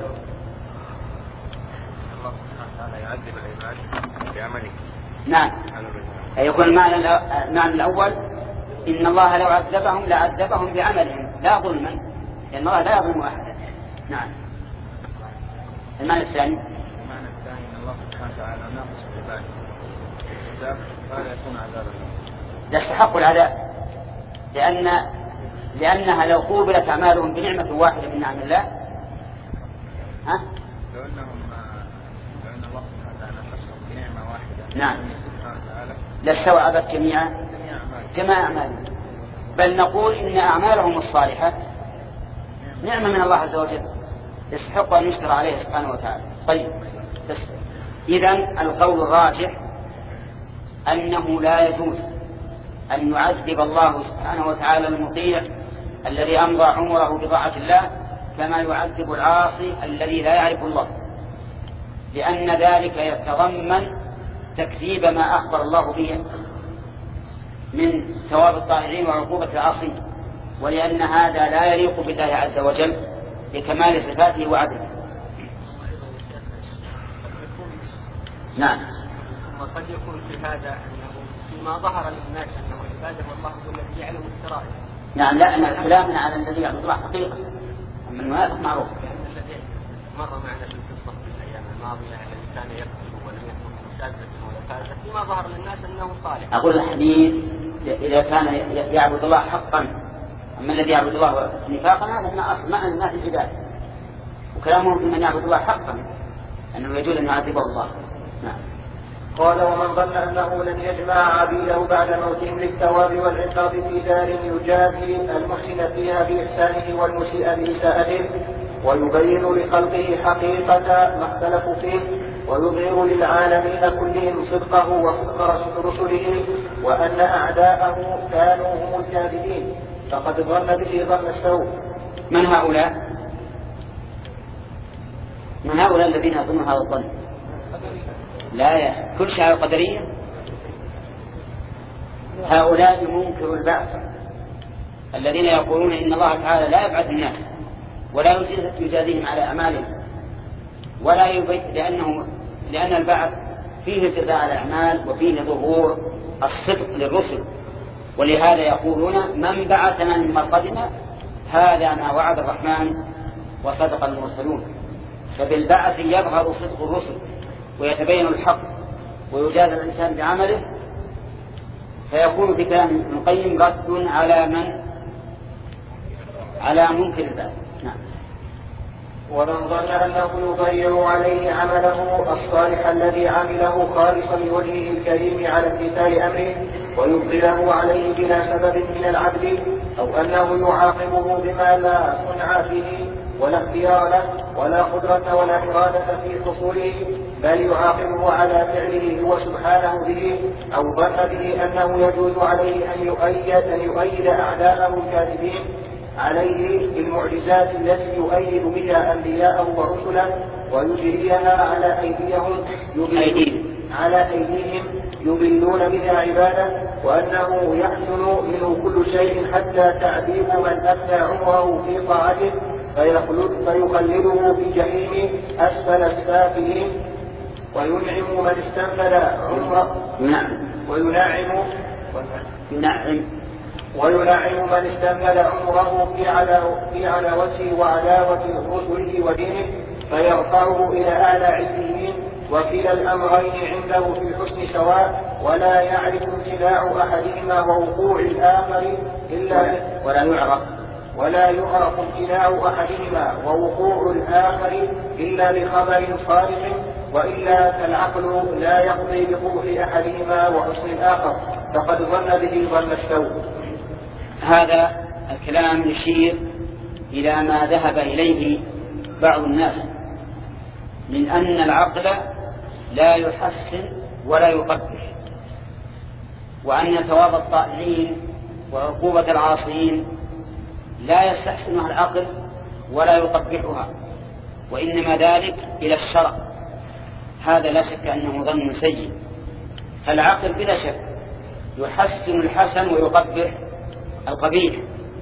يعذب العباد بعمله. نعم، يكون المعنى المعنى الأول: إن الله لو عذبهم لعذبهم بعملهم لا ظلما، لأن الله لا يظلم أحدا. نعم. المعنى الثاني المعنى الثاني أن الله سبحانه وتعالى ناقص العباد فلا يكون عذابا يستحق العذاب، لأن لأنها لو قوبلت أعمالهم بنعمة واحدة من نعم الله ها؟ لو أنهم لو أن الله سبحانه وتعالى نقصهم بنعمة واحدة نعم لاستوعبت جميع جميع أعمالهم. بل نقول إن أعمالهم الصالحة نعمة من الله عز وجل يستحق أن يشكر عليه سبحانه وتعالى. طيب، إذن القول الراجح أنه لا يجوز أن يعذب الله سبحانه وتعالى المطيع الذي أمضى عمره بطاعة الله كما يعذب العاصي الذي لا يعرف الله، لأن ذلك يتضمن تكذيب ما أخبر الله به من ثواب الطائعين وعقوبة العاصين، ولأن هذا لا يليق بالله عز وجل لكمال صفاته وعدله. نعم. وقد يكون في هذا أنه فيما ظهر للناس أنه عباده والله هو الذي يعلم السرائر. نعم، لا أن كلامنا على الذي يعبد الله حقيقة، أما المنافق معروف. الذي مر معنا في القصة في الأيام الماضية الذي كان يقتل ولم يكن مشاذة ولا فاذة، فيما ظهر للناس أنه صالح. أقول الحديث إذا كان يعبد الله حقا، أما الذي يعبد الله نفاقا هذا من أصل معنى الناس العباد، وكلامهم في من يعبد الله حقا أنه يجوز أن يعذبه الله. نعم. قال: ومن ظن أنه لن يجمع عبيده بعد موتهم للثواب والعقاب في دار يجازي المحسن فيها بإحسانه والمسيء بإساءته، ويبين لخلقه حقيقة ما اختلفوا فيه، ويظهر للعالمين كلهم صدقه وصدق رسله، وأن أعداءه كانوا هم الكاذبين، فقد ظن به ظن السوء. من هؤلاء؟ من هؤلاء الذين يظنون هذا الظن؟ لا يا كل شيء قدرية. هؤلاء منكر البعث الذين يقولون إن الله تعالى لا يبعث الناس ولا يجازيهم على أعمالهم ولا يبين، لأنه لأن البعث فيه جزاء على الأعمال وفيه ظهور الصدق للرسل، ولهذا يقولون: من بعثنا من مرقدنا هذا ما وعد الرحمن وصدق المرسلون. فبالبعث يظهر صدق الرسل ويتبين الحق ويجازى الإنسان بعمله، فيكون في كلام ابن القيم رد على من على منكر البعث. نعم. ومن ظن أنه يضيع عليه عمله الصالح الذي عمله خالصا لوجهه الكريم على امتثال أمره ويبطله عليه بلا سبب من العدل، أو أنه يعاقبه بما لا صنع فيه ولا اختيار له ولا قدرة ولا إرادة في حصوله، بل يعاقبه على فعله هو سبحانه به أو ظن به أنه يجوز عليه أن يؤيد, أن يؤيد أعداءه الكاذبين عليه بالمعجزات التي يؤيد بها أنبياءه ورسله ويجريها على أيديهم يضلون على أيديهم يضلون بها عباده، وأنه يحسن منه كل شيء حتى تعذيب من أفنى عمره في طاعته فيخلده في جحيم أسفل السافلين، وينعم من استنفذ عمره وينعم نعم وينعم من استنفذ عمره في علاوته وعلاوة رسله ودينه فيرفعه إلى أعلى عليين، وكلا الأمرين عنده في الحسن سواء، ولا يعرف امتناع أحدهما ووقوع الآخر إلا ولا يعرف ولا يعرف امتناع أحدهما ووقوع الآخر إلا بخبر صادق، وإلا فالعقل لا يقضي بقبح أحدهما وحسن الآخر، فقد ظن به ظن السوء. هذا الكلام يشير إلى ما ذهب إليه بعض الناس من أن العقل لا يحسن ولا يقبح، وأن ثواب الطائعين وعقوبة العاصين لا يستحسنها العقل ولا يقبحها، وإنما ذلك إلى الشرع. هذا لا شك أنه ظن سيء، فالعقل بلا شك يحسن الحسن ويقبح القبيح،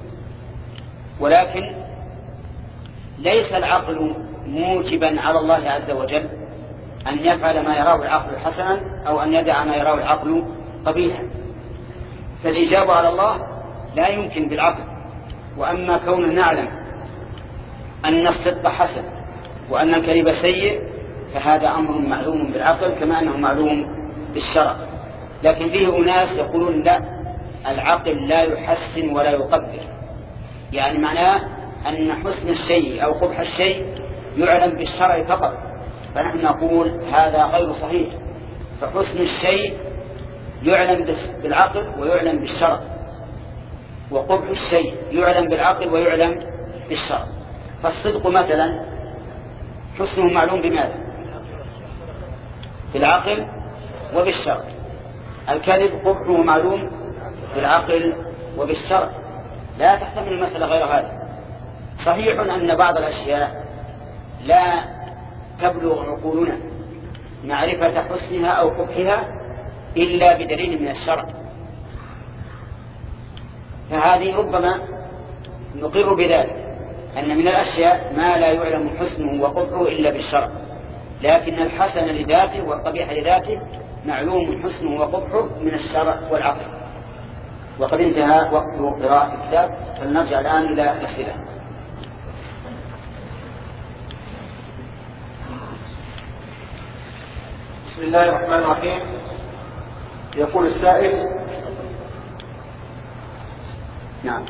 ولكن ليس العقل موجبا على الله عز وجل أن يفعل ما يراه العقل حسنا أو أن يدع ما يراه العقل قبيحا، فالإجابة على الله لا يمكن بالعقل. وأما كون نعلم أن الصدق حسن وأن الكذب سيء فهذا أمر معلوم بالعقل كما أنه معلوم بالشرع، لكن فيه أناس يقولون لا، العقل لا يحسن ولا يقبح، يعني معناه أن حسن الشيء أو قبح الشيء يعلم بالشرع فقط، فنحن نقول هذا غير صحيح، فحسن الشيء يعلم بالعقل ويعلم بالشرع، وقبح الشيء يعلم بالعقل ويعلم بالشرع. فالصدق مثلا حسنه معلوم بماذا؟ بالعقل وبالشرع. الكذب قبحه معلوم بالعقل وبالشرع، لا تحتمل المسألة غير هذا. صحيح أن بعض الأشياء لا تبلغ عقولنا معرفة حسنها أو قبحها إلا بدليل من الشرع، فهذه ربما نقر بذلك أن من الأشياء ما لا يعلم حسنه وقبحه إلا بالشرع، لكن الحسن لذاته والقبيح لذاته معلوم حسنه وقبحه من الشرع والعقل. وقد انتهى وقت قراءة الكتاب، فلنرجع الآن إلى الأسئلة. بسم الله الرحمن الرحيم. يقول السائل: نعم.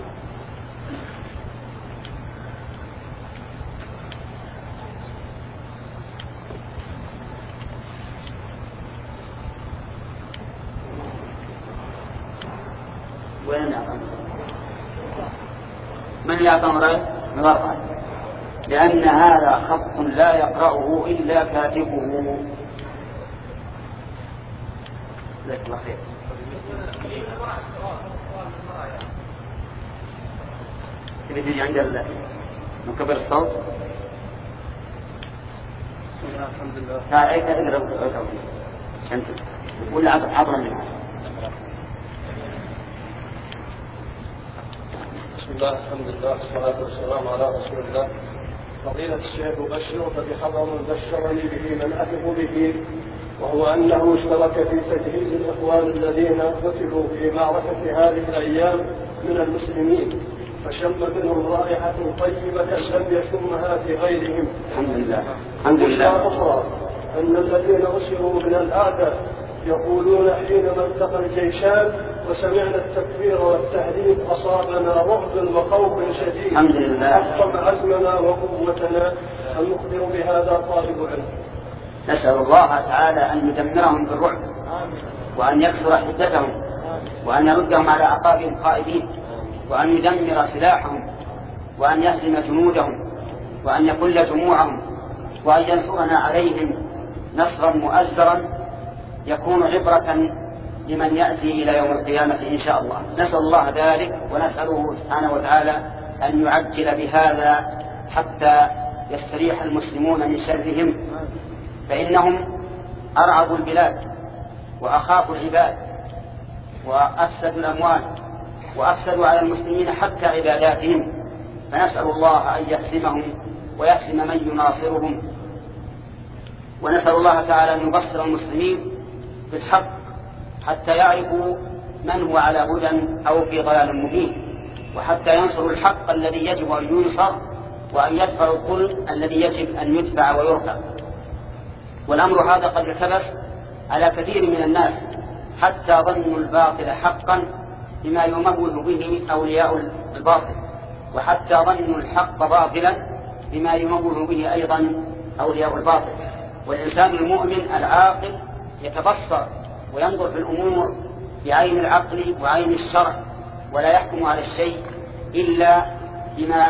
وين يعطى؟ من يعطى مرأي؟ مرأي، لأن هذا خط لا يقرأه إلا كاتبه. لك الله خير. تبي تجي عند مكبر الصوت؟ بسم الله الحمد لله. تعال اقرأ اقرأ أنت ولا عبر منها. بسم الله الحمد لله والصلاة والسلام على رسول الله. فضيلة الشيخ أبشر فبخبر بشرني به من أثق به، وهو أنه اشترك في تجهيز الإخوان الذين قتلوا في معركة هذه الأيام من المسلمين، فشم منهم رائحة طيبة لم يشمها في غيرهم. الحمد لله. الحمد لله. أخرى أن الذين أسروا من الأعداء يقولون حينما التقى الجيشان وسمعنا التكبير والتهليل أصابنا رعب وخوف شديد. الحمد لله. أحطم عزمنا وقوتنا، فنخبر بهذا طالب علم. نسأل الله تعالى أن يدمرهم بالرعب، وأن يكسر حدتهم، وأن يردهم على أعقابهم خائبين، وأن يدمر سلاحهم، وأن يهزم جنودهم، وأن يكل جموعهم وأن ينصرنا عليهم نصرا مؤزرا يكون عبرة لمن يأتي إلى يوم القيامة إن شاء الله. نسأل الله ذلك ونسأله سبحانه وتعالى أن يعجل بهذا حتى يستريح المسلمون من شرهم، فإنهم أرعبوا البلاد وأخافوا العباد وأفسدوا الأموال وأفسدوا على المسلمين حتى عباداتهم، فنسأل الله أن يحسمهم ويحسم من يناصرهم، ونسأل الله تعالى أن يبصر المسلمين بالحق حتى يعرفوا من هو على هدى أو في ضلال مبين، وحتى ينصروا الحق الذي يجب أن ينصر وأن يدفعوا الظلم الذي يجب أن يتبع ويرفع. والأمر هذا قد التبس على كثير من الناس حتى ظنوا الباطل حقا بما يمول به أولياء الباطل، وحتى ظنوا الحق باطلا بما يمول به أيضا أولياء الباطل. والإنسان المؤمن العاقل يتبصر وينظر في الأمور بعين العقل وعين الشرع، ولا يحكم على الشيء إلا بما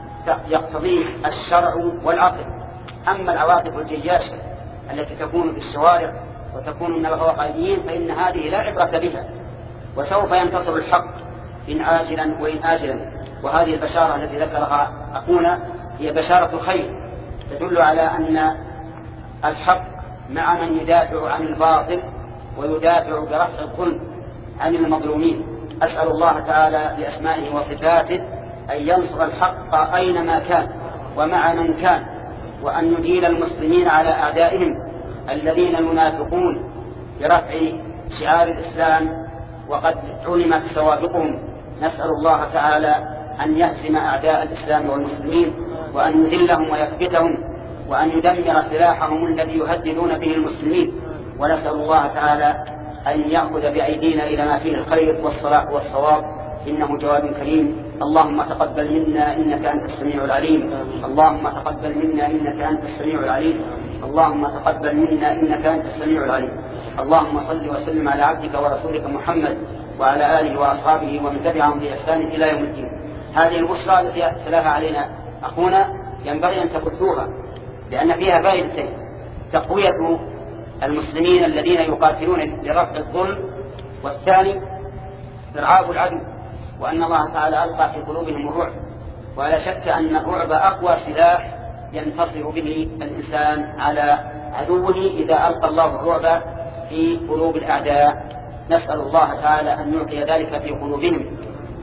يقتضيه الشرع والعقل. أما العواطف الجياشة التي تكون في الشوارع وتكون من الغوغائيين فإن هذه لا عبرة بها، وسوف ينتصر الحق إن عاجلا وإن آجلا. وهذه البشارة التي ذكرها أخونا هي بشارة الخير تدل على أن الحق مع من يدافع عن الباطل ويدافع برفع الظلم عن المظلومين. أسأل الله تعالى بأسمائه وصفاته أن ينصر الحق أينما كان ومع من كان، وأن يدين المسلمين على أعدائهم الذين ينافقون برفع شعار الإسلام وقد علمت سوابقهم. نسأل الله تعالى أن يهزم أعداء الإسلام والمسلمين، وأن يذلهم ويثبتهم، وأن يدمر سلاحهم الذي يهددون به المسلمين. ونسأل الله تعالى أن يأخذ بأيدينا إلى ما فيه الخير والصلاح والصواب، إنه جواد كريم. اللهم تقبل منا إنك أنت السميع العليم. اللهم تقبل منا إنك أنت السميع العليم. اللهم تقبل منا إنك أنت السميع العليم. اللهم صل وسلم على عبدك ورسولك محمد وعلى آله وأصحابه ومن تبعهم بإحسان إلى يوم الدين. هذه البشرى التي تلاها علينا أخونا ينبغي أن تبثوها، لأن فيها فائدتين: تقوية المسلمين الذين يقاتلون لرفع الظلم، والثاني إرعاب العدو، وأن الله تعالى ألقى في قلوبهم الرعب. ولا شك أن الرعب أقوى سلاح ينتصر به الإنسان على عدوه إذا ألقى الله الرعب في قلوب الأعداء. نسأل الله تعالى أن يلقي ذلك في قلوبهم.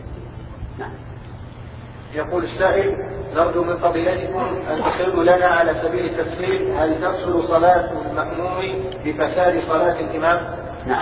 نعم. يقول السائل: نرجو من فضيلتكم أن تشيروا لنا على سبيل التفسير، هل تفصل صلاة المأموم بفساد صلاة الإمام؟ نعم.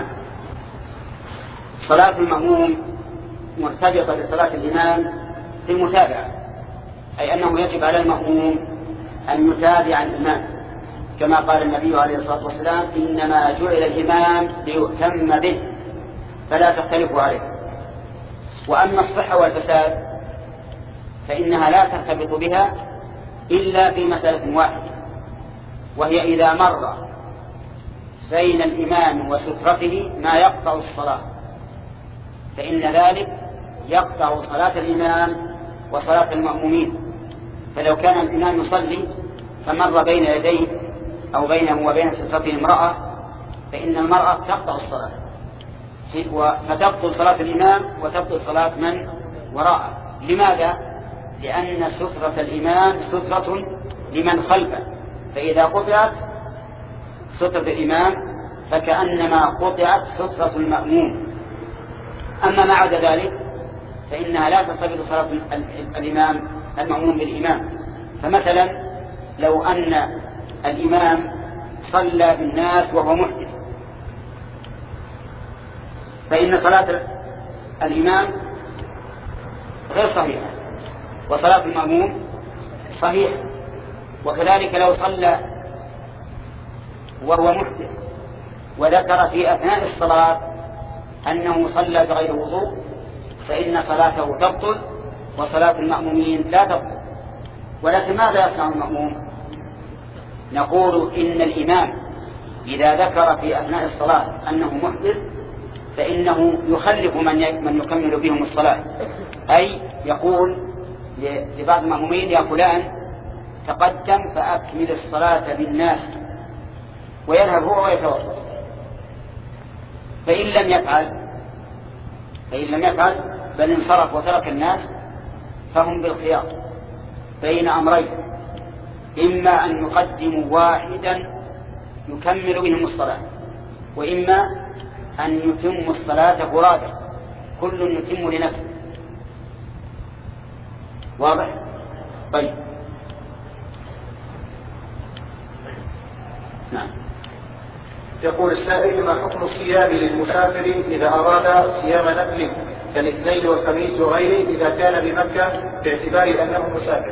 صلاة المأموم مرتبطة بصلاة الإمام في المتابعة، أي أنه يجب على المأموم أن يتابع الإمام، كما قال النبي عليه الصلاة والسلام: إنما جعل الإمام ليؤتم به فلا تختلفوا عليه. وأما الصحة والفساد فإنها لا ترتبط بها إلا في مسألة واحدة، وهي إذا مر بين الإمام وسترته ما يقطع الصلاة، فإن ذلك يقطع صلاة الإمام وصلاة المأمومين. فلو كان الإمام يصلي فمر بين يديه أو بينه وبين سترته امرأة، فإن المرأة تقطع الصلاة، فتبطل صلاة الإمام وتبطل صلاة من وراءه. لماذا؟ لأن سترة الإمام سترة لمن خلفه، فإذا قطعت سترة الإمام فكأنما قطعت سترة المأموم. أما ما عدا ذلك فإنها لا ترتبط صلاة الإمام المأموم بالإمام. فمثلا لو أن الإمام صلى بالناس وهو محدث، فإن صلاة الإمام غير صحيحة وصلاة المأموم صحيحة. وكذلك لو صلى وهو محدث وذكر في أثناء الصلاة أنه صلى بغير وضوء فإن صلاته تبطل وصلاة المأمومين لا تبطل. ولكن ماذا يصنع المأموم؟ نقول إن الإمام إذا ذكر في أثناء الصلاة أنه محدث فإنه يخلف من من يكمل بهم الصلاة، أي يقول لبعض المأمومين: يا فلان تقدم فأكمل الصلاة بالناس، ويذهب هو ويتوضأ. فإن لم يفعل فإن لم يفعل بل انصرف وترك الناس، فهم بالخيار بين أمرين: إما أن يقدموا واحدا يكمل بهم الصلاة، وإما أن يتموا الصلاة فرادى، كل يتم لنفسه. واضح؟ طيب. نعم. يقول السائل: ما حكم الصيام للمسافر إذا أراد صيام نفل كالاثنين والخميس وغيره إذا كان بمكة باعتبار أنه مسافر؟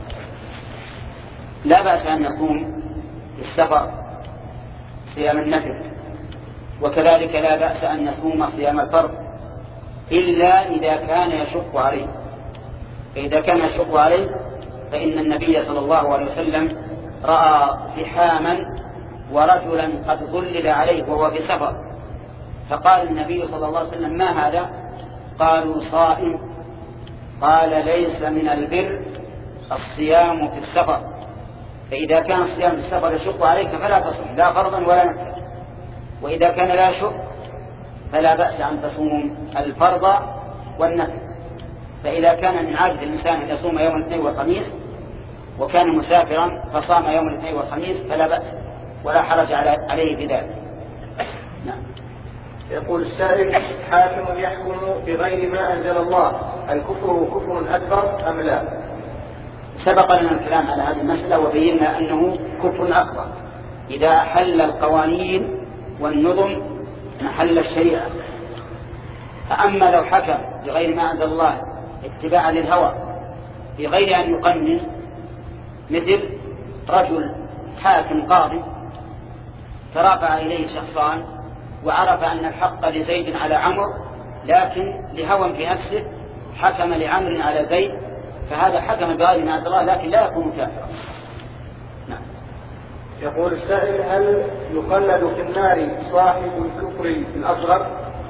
لا بأس أن يصوم السفر صيام النفل، وكذلك لا بأس أن يصوم صيام الفرض، إلا إذا كان يشق عليه. فإذا كان يشق عليه فإن النبي صلى الله عليه وسلم رأى زحاما ورجلا قد ظلل عليه وهو في سفر، فقال النبي صلى الله عليه وسلم: ما هذا؟ قالوا: صائم. قال: ليس من البر الصيام في السفر، فإذا كان الصيام في السفر يشق عليك فلا تصوم، لا فرضا ولا نفلا. وإذا كان لا يشق فلا بأس أن تصوم الفرض والنفل. فإذا كان من عادة الإنسان أن يصوم يوم الاثنين والخميس وكان مسافرا فصام يوم الاثنين والخميس فلا بأس ولا حرج عليه بذلك. نعم. يقول السائل: حاكم يحكم بغير ما أنزل الله، الكفر كفر أكبر أم لا؟ سبق لنا الكلام على هذه المسألة وبينا أنه كفر أكبر إذا حل القوانين والنظم محل الشريعة. فأما لو حكم بغير ما أنزل الله اتباعا للهوى بغير أن يقنن، مثل رجل حاكم قاضي ترافع إليه شخصان وعرف أن الحق لزيد على عمرو، لكن لهوى في نفسه حكم لعمرو على زيد، فهذا حكم بغير ما أنزل الله لكن لا يكون كافرا. نعم. يقول السائل: هل يخلد في النار صاحب الكفر الأصغر؟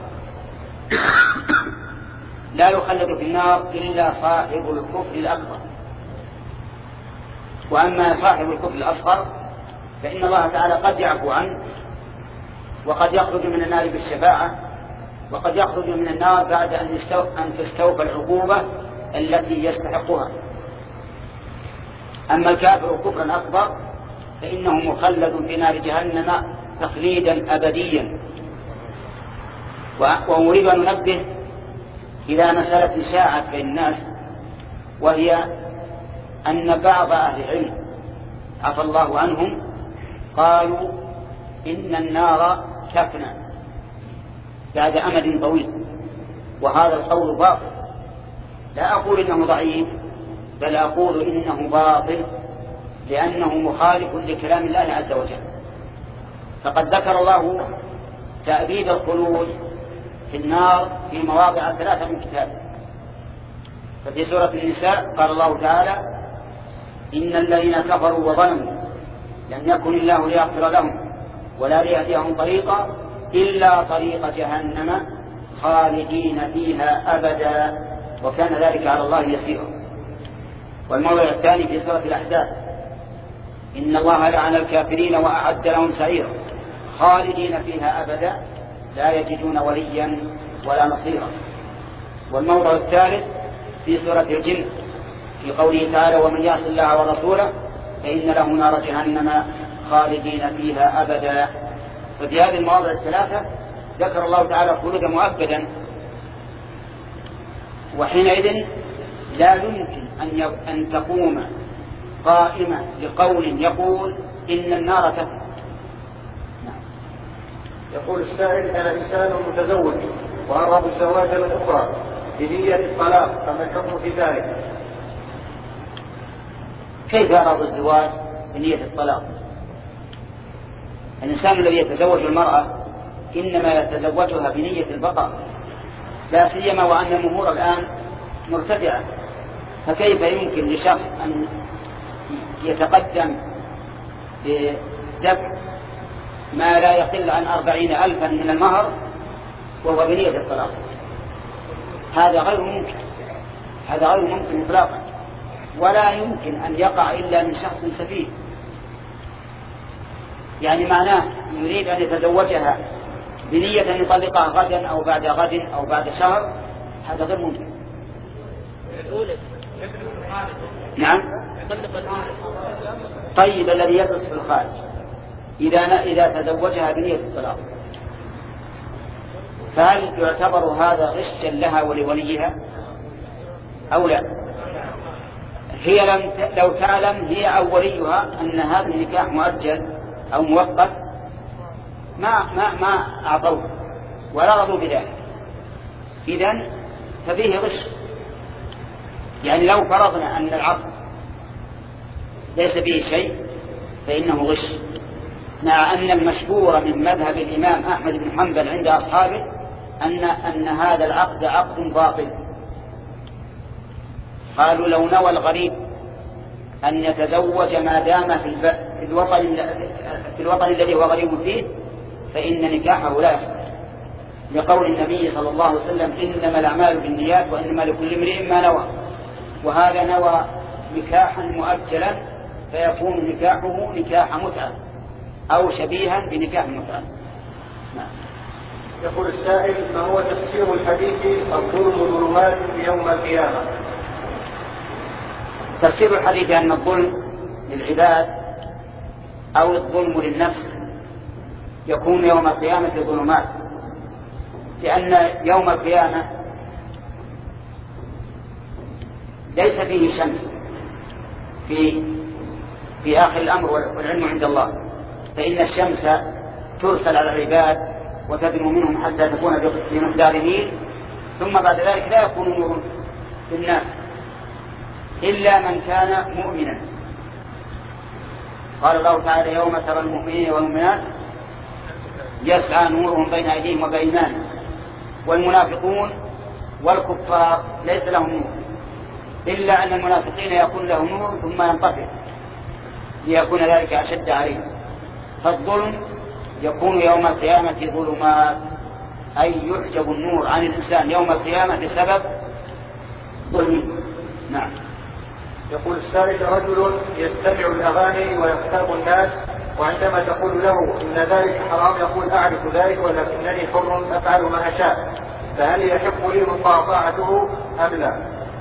لا يخلد في النار إلا صاحب الكفر الأكبر. وأما صاحب الكفر الأصغر فإن الله تعالى قد يعفو عنه، وقد يخرج من النار بالشفاعة، وقد يخرج من النار بعد أن تستوفى العقوبة التي يستحقها. أما الكافر كفرا أكبر فإنه مخلد في نار جهنم تخليدا أبديا. وأريد أن ننبه إلى مسألة شاعت بين الناس، وهي أن بعض أهل العلم عفى الله عنهم قالوا إن النار تفنى بعد أمد طويل، وهذا القول باطل. لا أقول إنه ضعيف، بل أقول إنه باطل، لأنه مخالف لكلام الله عز وجل. فقد ذكر الله تأبيد الخلود في النار في مواضع ثلاثة من كتابه. ففي سورة النساء قال الله تعالى: إن الذين كفروا وظلموا لم يكن الله ليغفر لهم ولا ليهديهم طريقا إلا طريق جهنم خالدين فيها أبدا وكان ذلك على الله يسيرا. والموضع الثاني في سورة الأحزاب: إن الله لعن الكافرين وأعد لهم سعيرا خالدين فيها أبدا لا يجدون وليا ولا نصيرا. والموضع الثالث في سورة الجن في قوله تعالى: ومن يعص الله ورسوله فإن له نار جهنم خالدين فيها أبدا. ففي هذه المواضع الثلاثة ذكر الله تعالى خلودا مؤبدا، وحينئذ لا يمكن أن أن تقوم قائمة لقول يقول إن النار تفنى. يقول السائل: أنا إنسان متزوج وأرغب الزواج من أخرى بنية الطلاق، فما الحكم في ذلك؟ كيف يرغب الزواج بنية الطلاق؟ الإنسان الذي يتزوج المرأة إنما يتزوجها بنية البقاء، لا سيما وأن الأمور الآن مرتفعة، فكيف يمكن لشخص أن يتقدم بدفع ما لا يقل عن أربعين ألفا من المهر وهو بنية الطلاق؟ هذا غير ممكن، هذا غير ممكن إطلاقا. ولا يمكن أن يقع إلا من شخص سفيه. يعني معناه يريد أن يتزوجها بنية أن يطلقها غدا أو بعد غد أو بعد شهر، هذا غير ممكن. نعم. طيب الذي يدرس في الخارج إذا إذا تزوجها بنية الطلاق فهل يعتبر هذا غشا لها ولوليها أو لا؟ هي لم لو تعلم هي أو وليها أن هذا النكاح مؤجل أو مؤقت ما ما ما أعطوه ولا رضوا بذلك، إذن ففيه غش. يعني لو فرضنا أن العقد ليس فيه شيء فإنه غش، مع أن المشهور من مذهب الإمام أحمد بن حنبل عند أصحابه أن أن هذا العقد عقد باطل. قالوا لو نوى الغريب أن يتزوج ما دام في الوطن في الوطن الذي هو غريب فيه فإن نكاحه لا يصح، لقول النبي صلى الله عليه وسلم إنما الأعمال بالنيات وإنما لكل امرئ ما نوى، وهذا نوى نكاحا مؤجلا فيكون نكاحه نكاح متعة أو شبيها بنكاح متعة. نعم. يقول السائل: ما هو تفسير الحديث الظلم ظلمات يوم القيامة؟ تفسير الحديث أن الظلم للعباد أو الظلم للنفس يكون يوم القيامة ظلمات، لأن يوم القيامة ليس فيه شمس في في آخر الأمر والعلم عند الله، فإن الشمس ترسل على العباد وتدنو منهم حتى تكون بمقدار ميل، ثم بعد ذلك لا يكون نور للناس إلا من كان مؤمنا. قال الله تعالى: يوم ترى المؤمنين والمؤمنات يسعى نورهم بين أيديهم وبأيمانهم، والمنافقون والكفار ليس لهم نور، إلا أن المنافقين يكون لهم نور ثم ينطفئ ليكون ذلك أشد عليهم. فالظلم يكون يوم القيامة ظلمات، أي يحجب النور عن الإنسان يوم القيامة بسبب ظلم. نعم. يقول السائل: رجل يستمع الأغاني ويغتاب الناس، وعندما تقول له إن ذلك حرام يقول: أعرف ذلك ولكنني حر أفعل ما أشاء، فهل يحق لي مطاوعته أم لا؟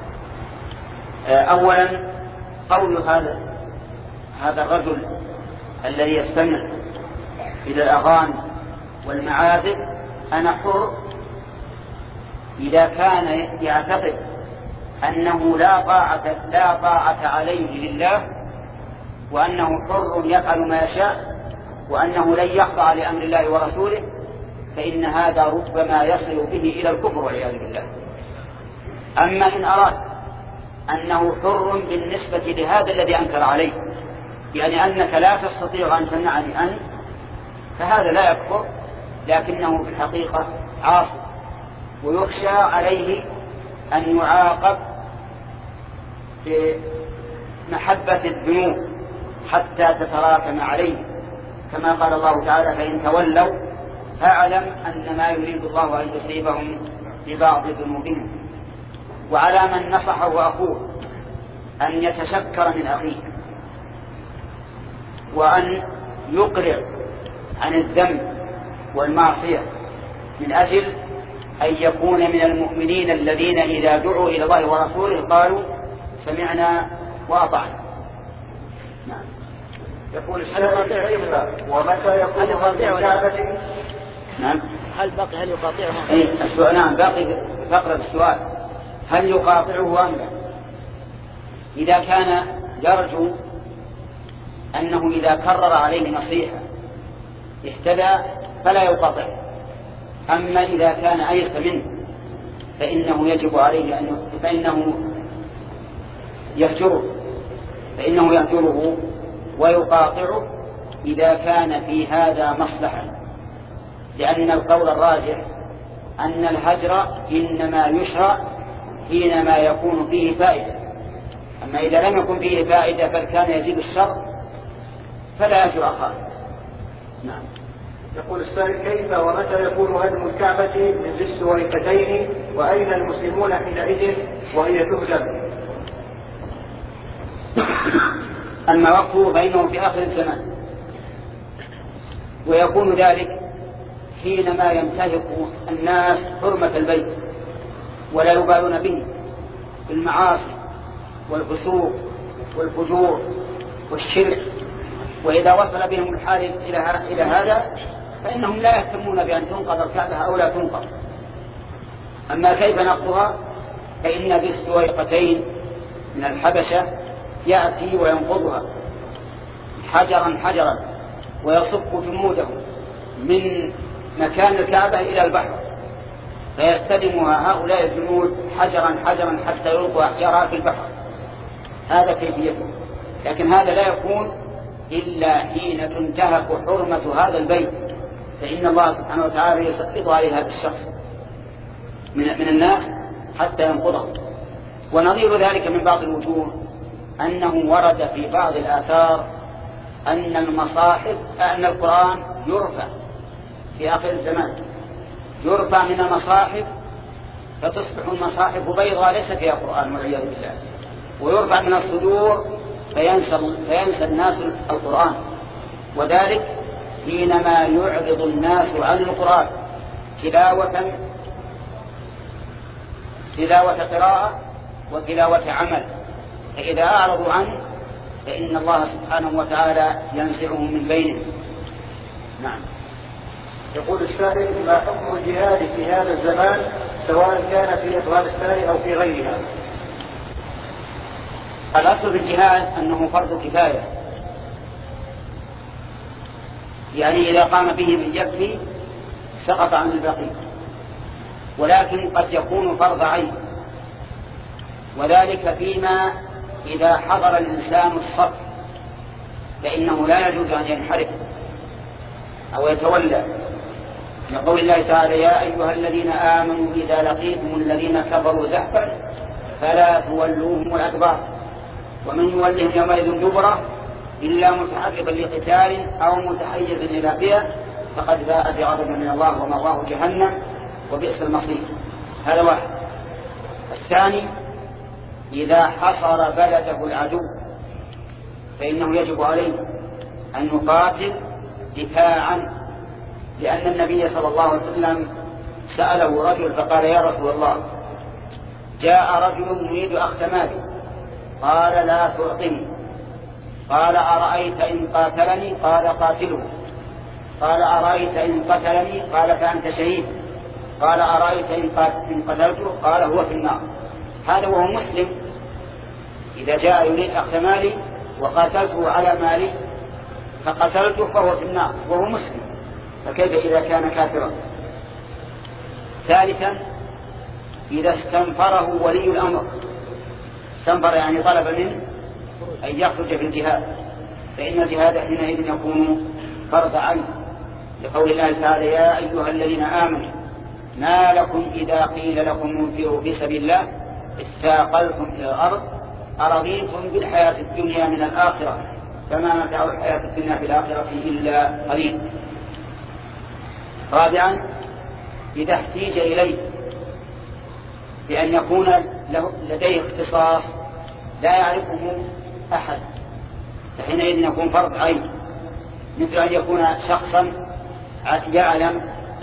أولا قول هذا هذا الرجل الذي يستمع إلى الأغاني والمعازف: أنا حر، إذا كان يعتقد أنه لا طاعة لا طاعة عليه لله، وأنه حر يفعل ما يشاء، وأنه لن يخضع لأمر الله ورسوله، فإن هذا ربما يصل به إلى الكفر والعياذ بالله. أما إن أراد أنه حر بالنسبة لهذا الذي أنكر عليه، يعني أنك لا تستطيع أن تمنعني أنت، فهذا لا يكفر، لكنه في الحقيقة عاصي، ويخشى عليه أن يعاقب بمحبة الذنوب حتى تتراكم عليه، كما قال الله تعالى: فإن تولوا فاعلم أن ما يريد الله أن يصيبهم ببعض ذنوبهم. وعلى من نصحه أخوه أن يتشكر من أخيه وأن يقلع عن الذنب والمعصية من أجل أن يكون من المؤمنين الذين إذا دعوا إلى الله ورسوله قالوا: سمعنا وأطعنا. نعم. يقول السائل: ومتى يكون الكعبة؟ نعم. هل باقي هل يقاطعه؟ أي السؤال. نعم، باقي فقرة السؤال: هل يقاطعه أم لا؟ إذا كان يرجو أنه إذا كرر عليه نصيحة اهتدى فلا يقاطعه، أما إذا كان أيس منه فإنه يجب عليه أن فإنه يهجره فإنه يهجره ويقاطعه إذا كان في هذا مصلحة، لأن القول الراجح أن الهجر إنما يشرع حينما يكون فيه فائدة، أما إذا لم يكن فيه فائدة بل كان يزيد الشر فلا يهجر أخاه. نعم. يقول السائل: كيف ومتى يكون هدم الكعبة من ذي السويقتين، وأين المسلمون حينئذ وهي تهدم؟ أما وقته فإنه في آخر الزمان، ويكون ذلك حينما ينتهك الناس حرمة البيت ولا يبالون به بالمعاصي والفسوق والفجور والشرك، وإذا وصل بهم الحال إلى هذا فإنهم لا يهتمون بأن تنقض الكعبة أو لا تنقض. أما كيف نقضها فإن بالسويقتين من الحبشة يأتي وينقضها حجرا حجرا ويصف جنوده من مكان الكعبة إلى البحر، فيستلمها هؤلاء الجنود حجرا حجرا حتى يلقوا أحجارها في البحر. هذا كيفيته، لكن هذا لا يكون إلا حين تنتهك حرمة هذا البيت، فإن الله سبحانه وتعالى يسقط عليه هذا الشخص من, من الناس حتى ينقضه. ونظير ذلك من بعض الوجوه أنه ورد في بعض الآثار أن المصاحف أن القرآن يرفع في آخر الزمان، يرفع من المصاحف فتصبح المصاحف بيضاء ليس فيها قرآن والعياذ بالله، ويرفع من الصدور فينسى, فينسى الناس القرآن، وذلك حينما يعرض الناس عن القرآن تلاوة تلاوة قراءة وتلاوة عمل، فإذا أعرضوا عنه فإن الله سبحانه وتعالى ينزعهم من بينهم. نعم. يقول السائل: ما حكم الجهاد في هذا الزمان سواء كان في أفغانستان أو في غيرها؟ الأصل في الجهاد أنه فرض كفاية، يعني إذا قام به من يكفي سقط عن الباقي، ولكن قد يكون فرض عين، وذلك فيما إذا حضر الإنسان الصف فإنه لا يجوز أن ينحرف أو يتولى، لقول الله تعالى: يا أيها الذين آمنوا إذا لقيتم الذين كفروا زحفا فلا تولوهم الأدبار ومن يولهم يومئذ دبره إلا متحرفا لقتال أو متحيزا إلى فئة فقد باء بغضب من الله ومأواه جهنم وبئس المصير. هذا واحد. الثاني: إذا حصر بلده العدو فإنه يجب عليه أن يقاتل دفاعا، لأن النبي صلى الله عليه وسلم سأله رجل فقال: يا رسول الله، جاء رجل يريد أخذ مالي، قال: لا تعطني. قال: أرأيت إن قاتلني؟ قال: قاتله. قال: أرأيت إن قتلني؟ قال: فأنت شهيد. قال: أرأيت إن قتلته؟ قال: هو في النار. هذا وهو مسلم. إذا جاء يريد أخذ مالي وقاتلته على مالي فقتلته فهو في النار وهو مسلم، فكيف إذا كان كافرا؟ ثالثا: إذا استنفره ولي الأمر، استنفر يعني طلب منه أن يخرج في الجهاد، فإن الجهاد حينئذ يكون فرض عنه، لقول الله تعالى: يا أيها الذين آمنوا ما لكم إذا قيل لكم انفروا في سبيل الله استاقلتم إلى الأرض أرضيتم بالحياة الدنيا من الآخرة فما متاع الحياة الدنيا في الآخرة إلا قليل. رابعا: إذا احتيج إليه بأن يكون له لديه اختصاص لا يعرفه أحد فحينئذ يكون فرض عين، مثل أن يكون شخصا يعلم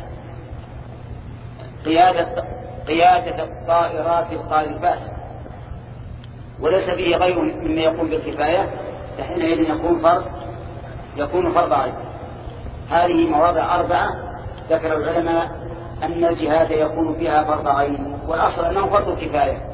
قيادة, قيادة الطائرات القاذفات وليس به غيره مما يقوم بالكفاية، فحينئذ يكون فرض يكون فرض عين. هذه مواضع أربعة ذكر العلماء أن الجهاد يكون فيها فرض عين، والأصل أنه فرض كفاية.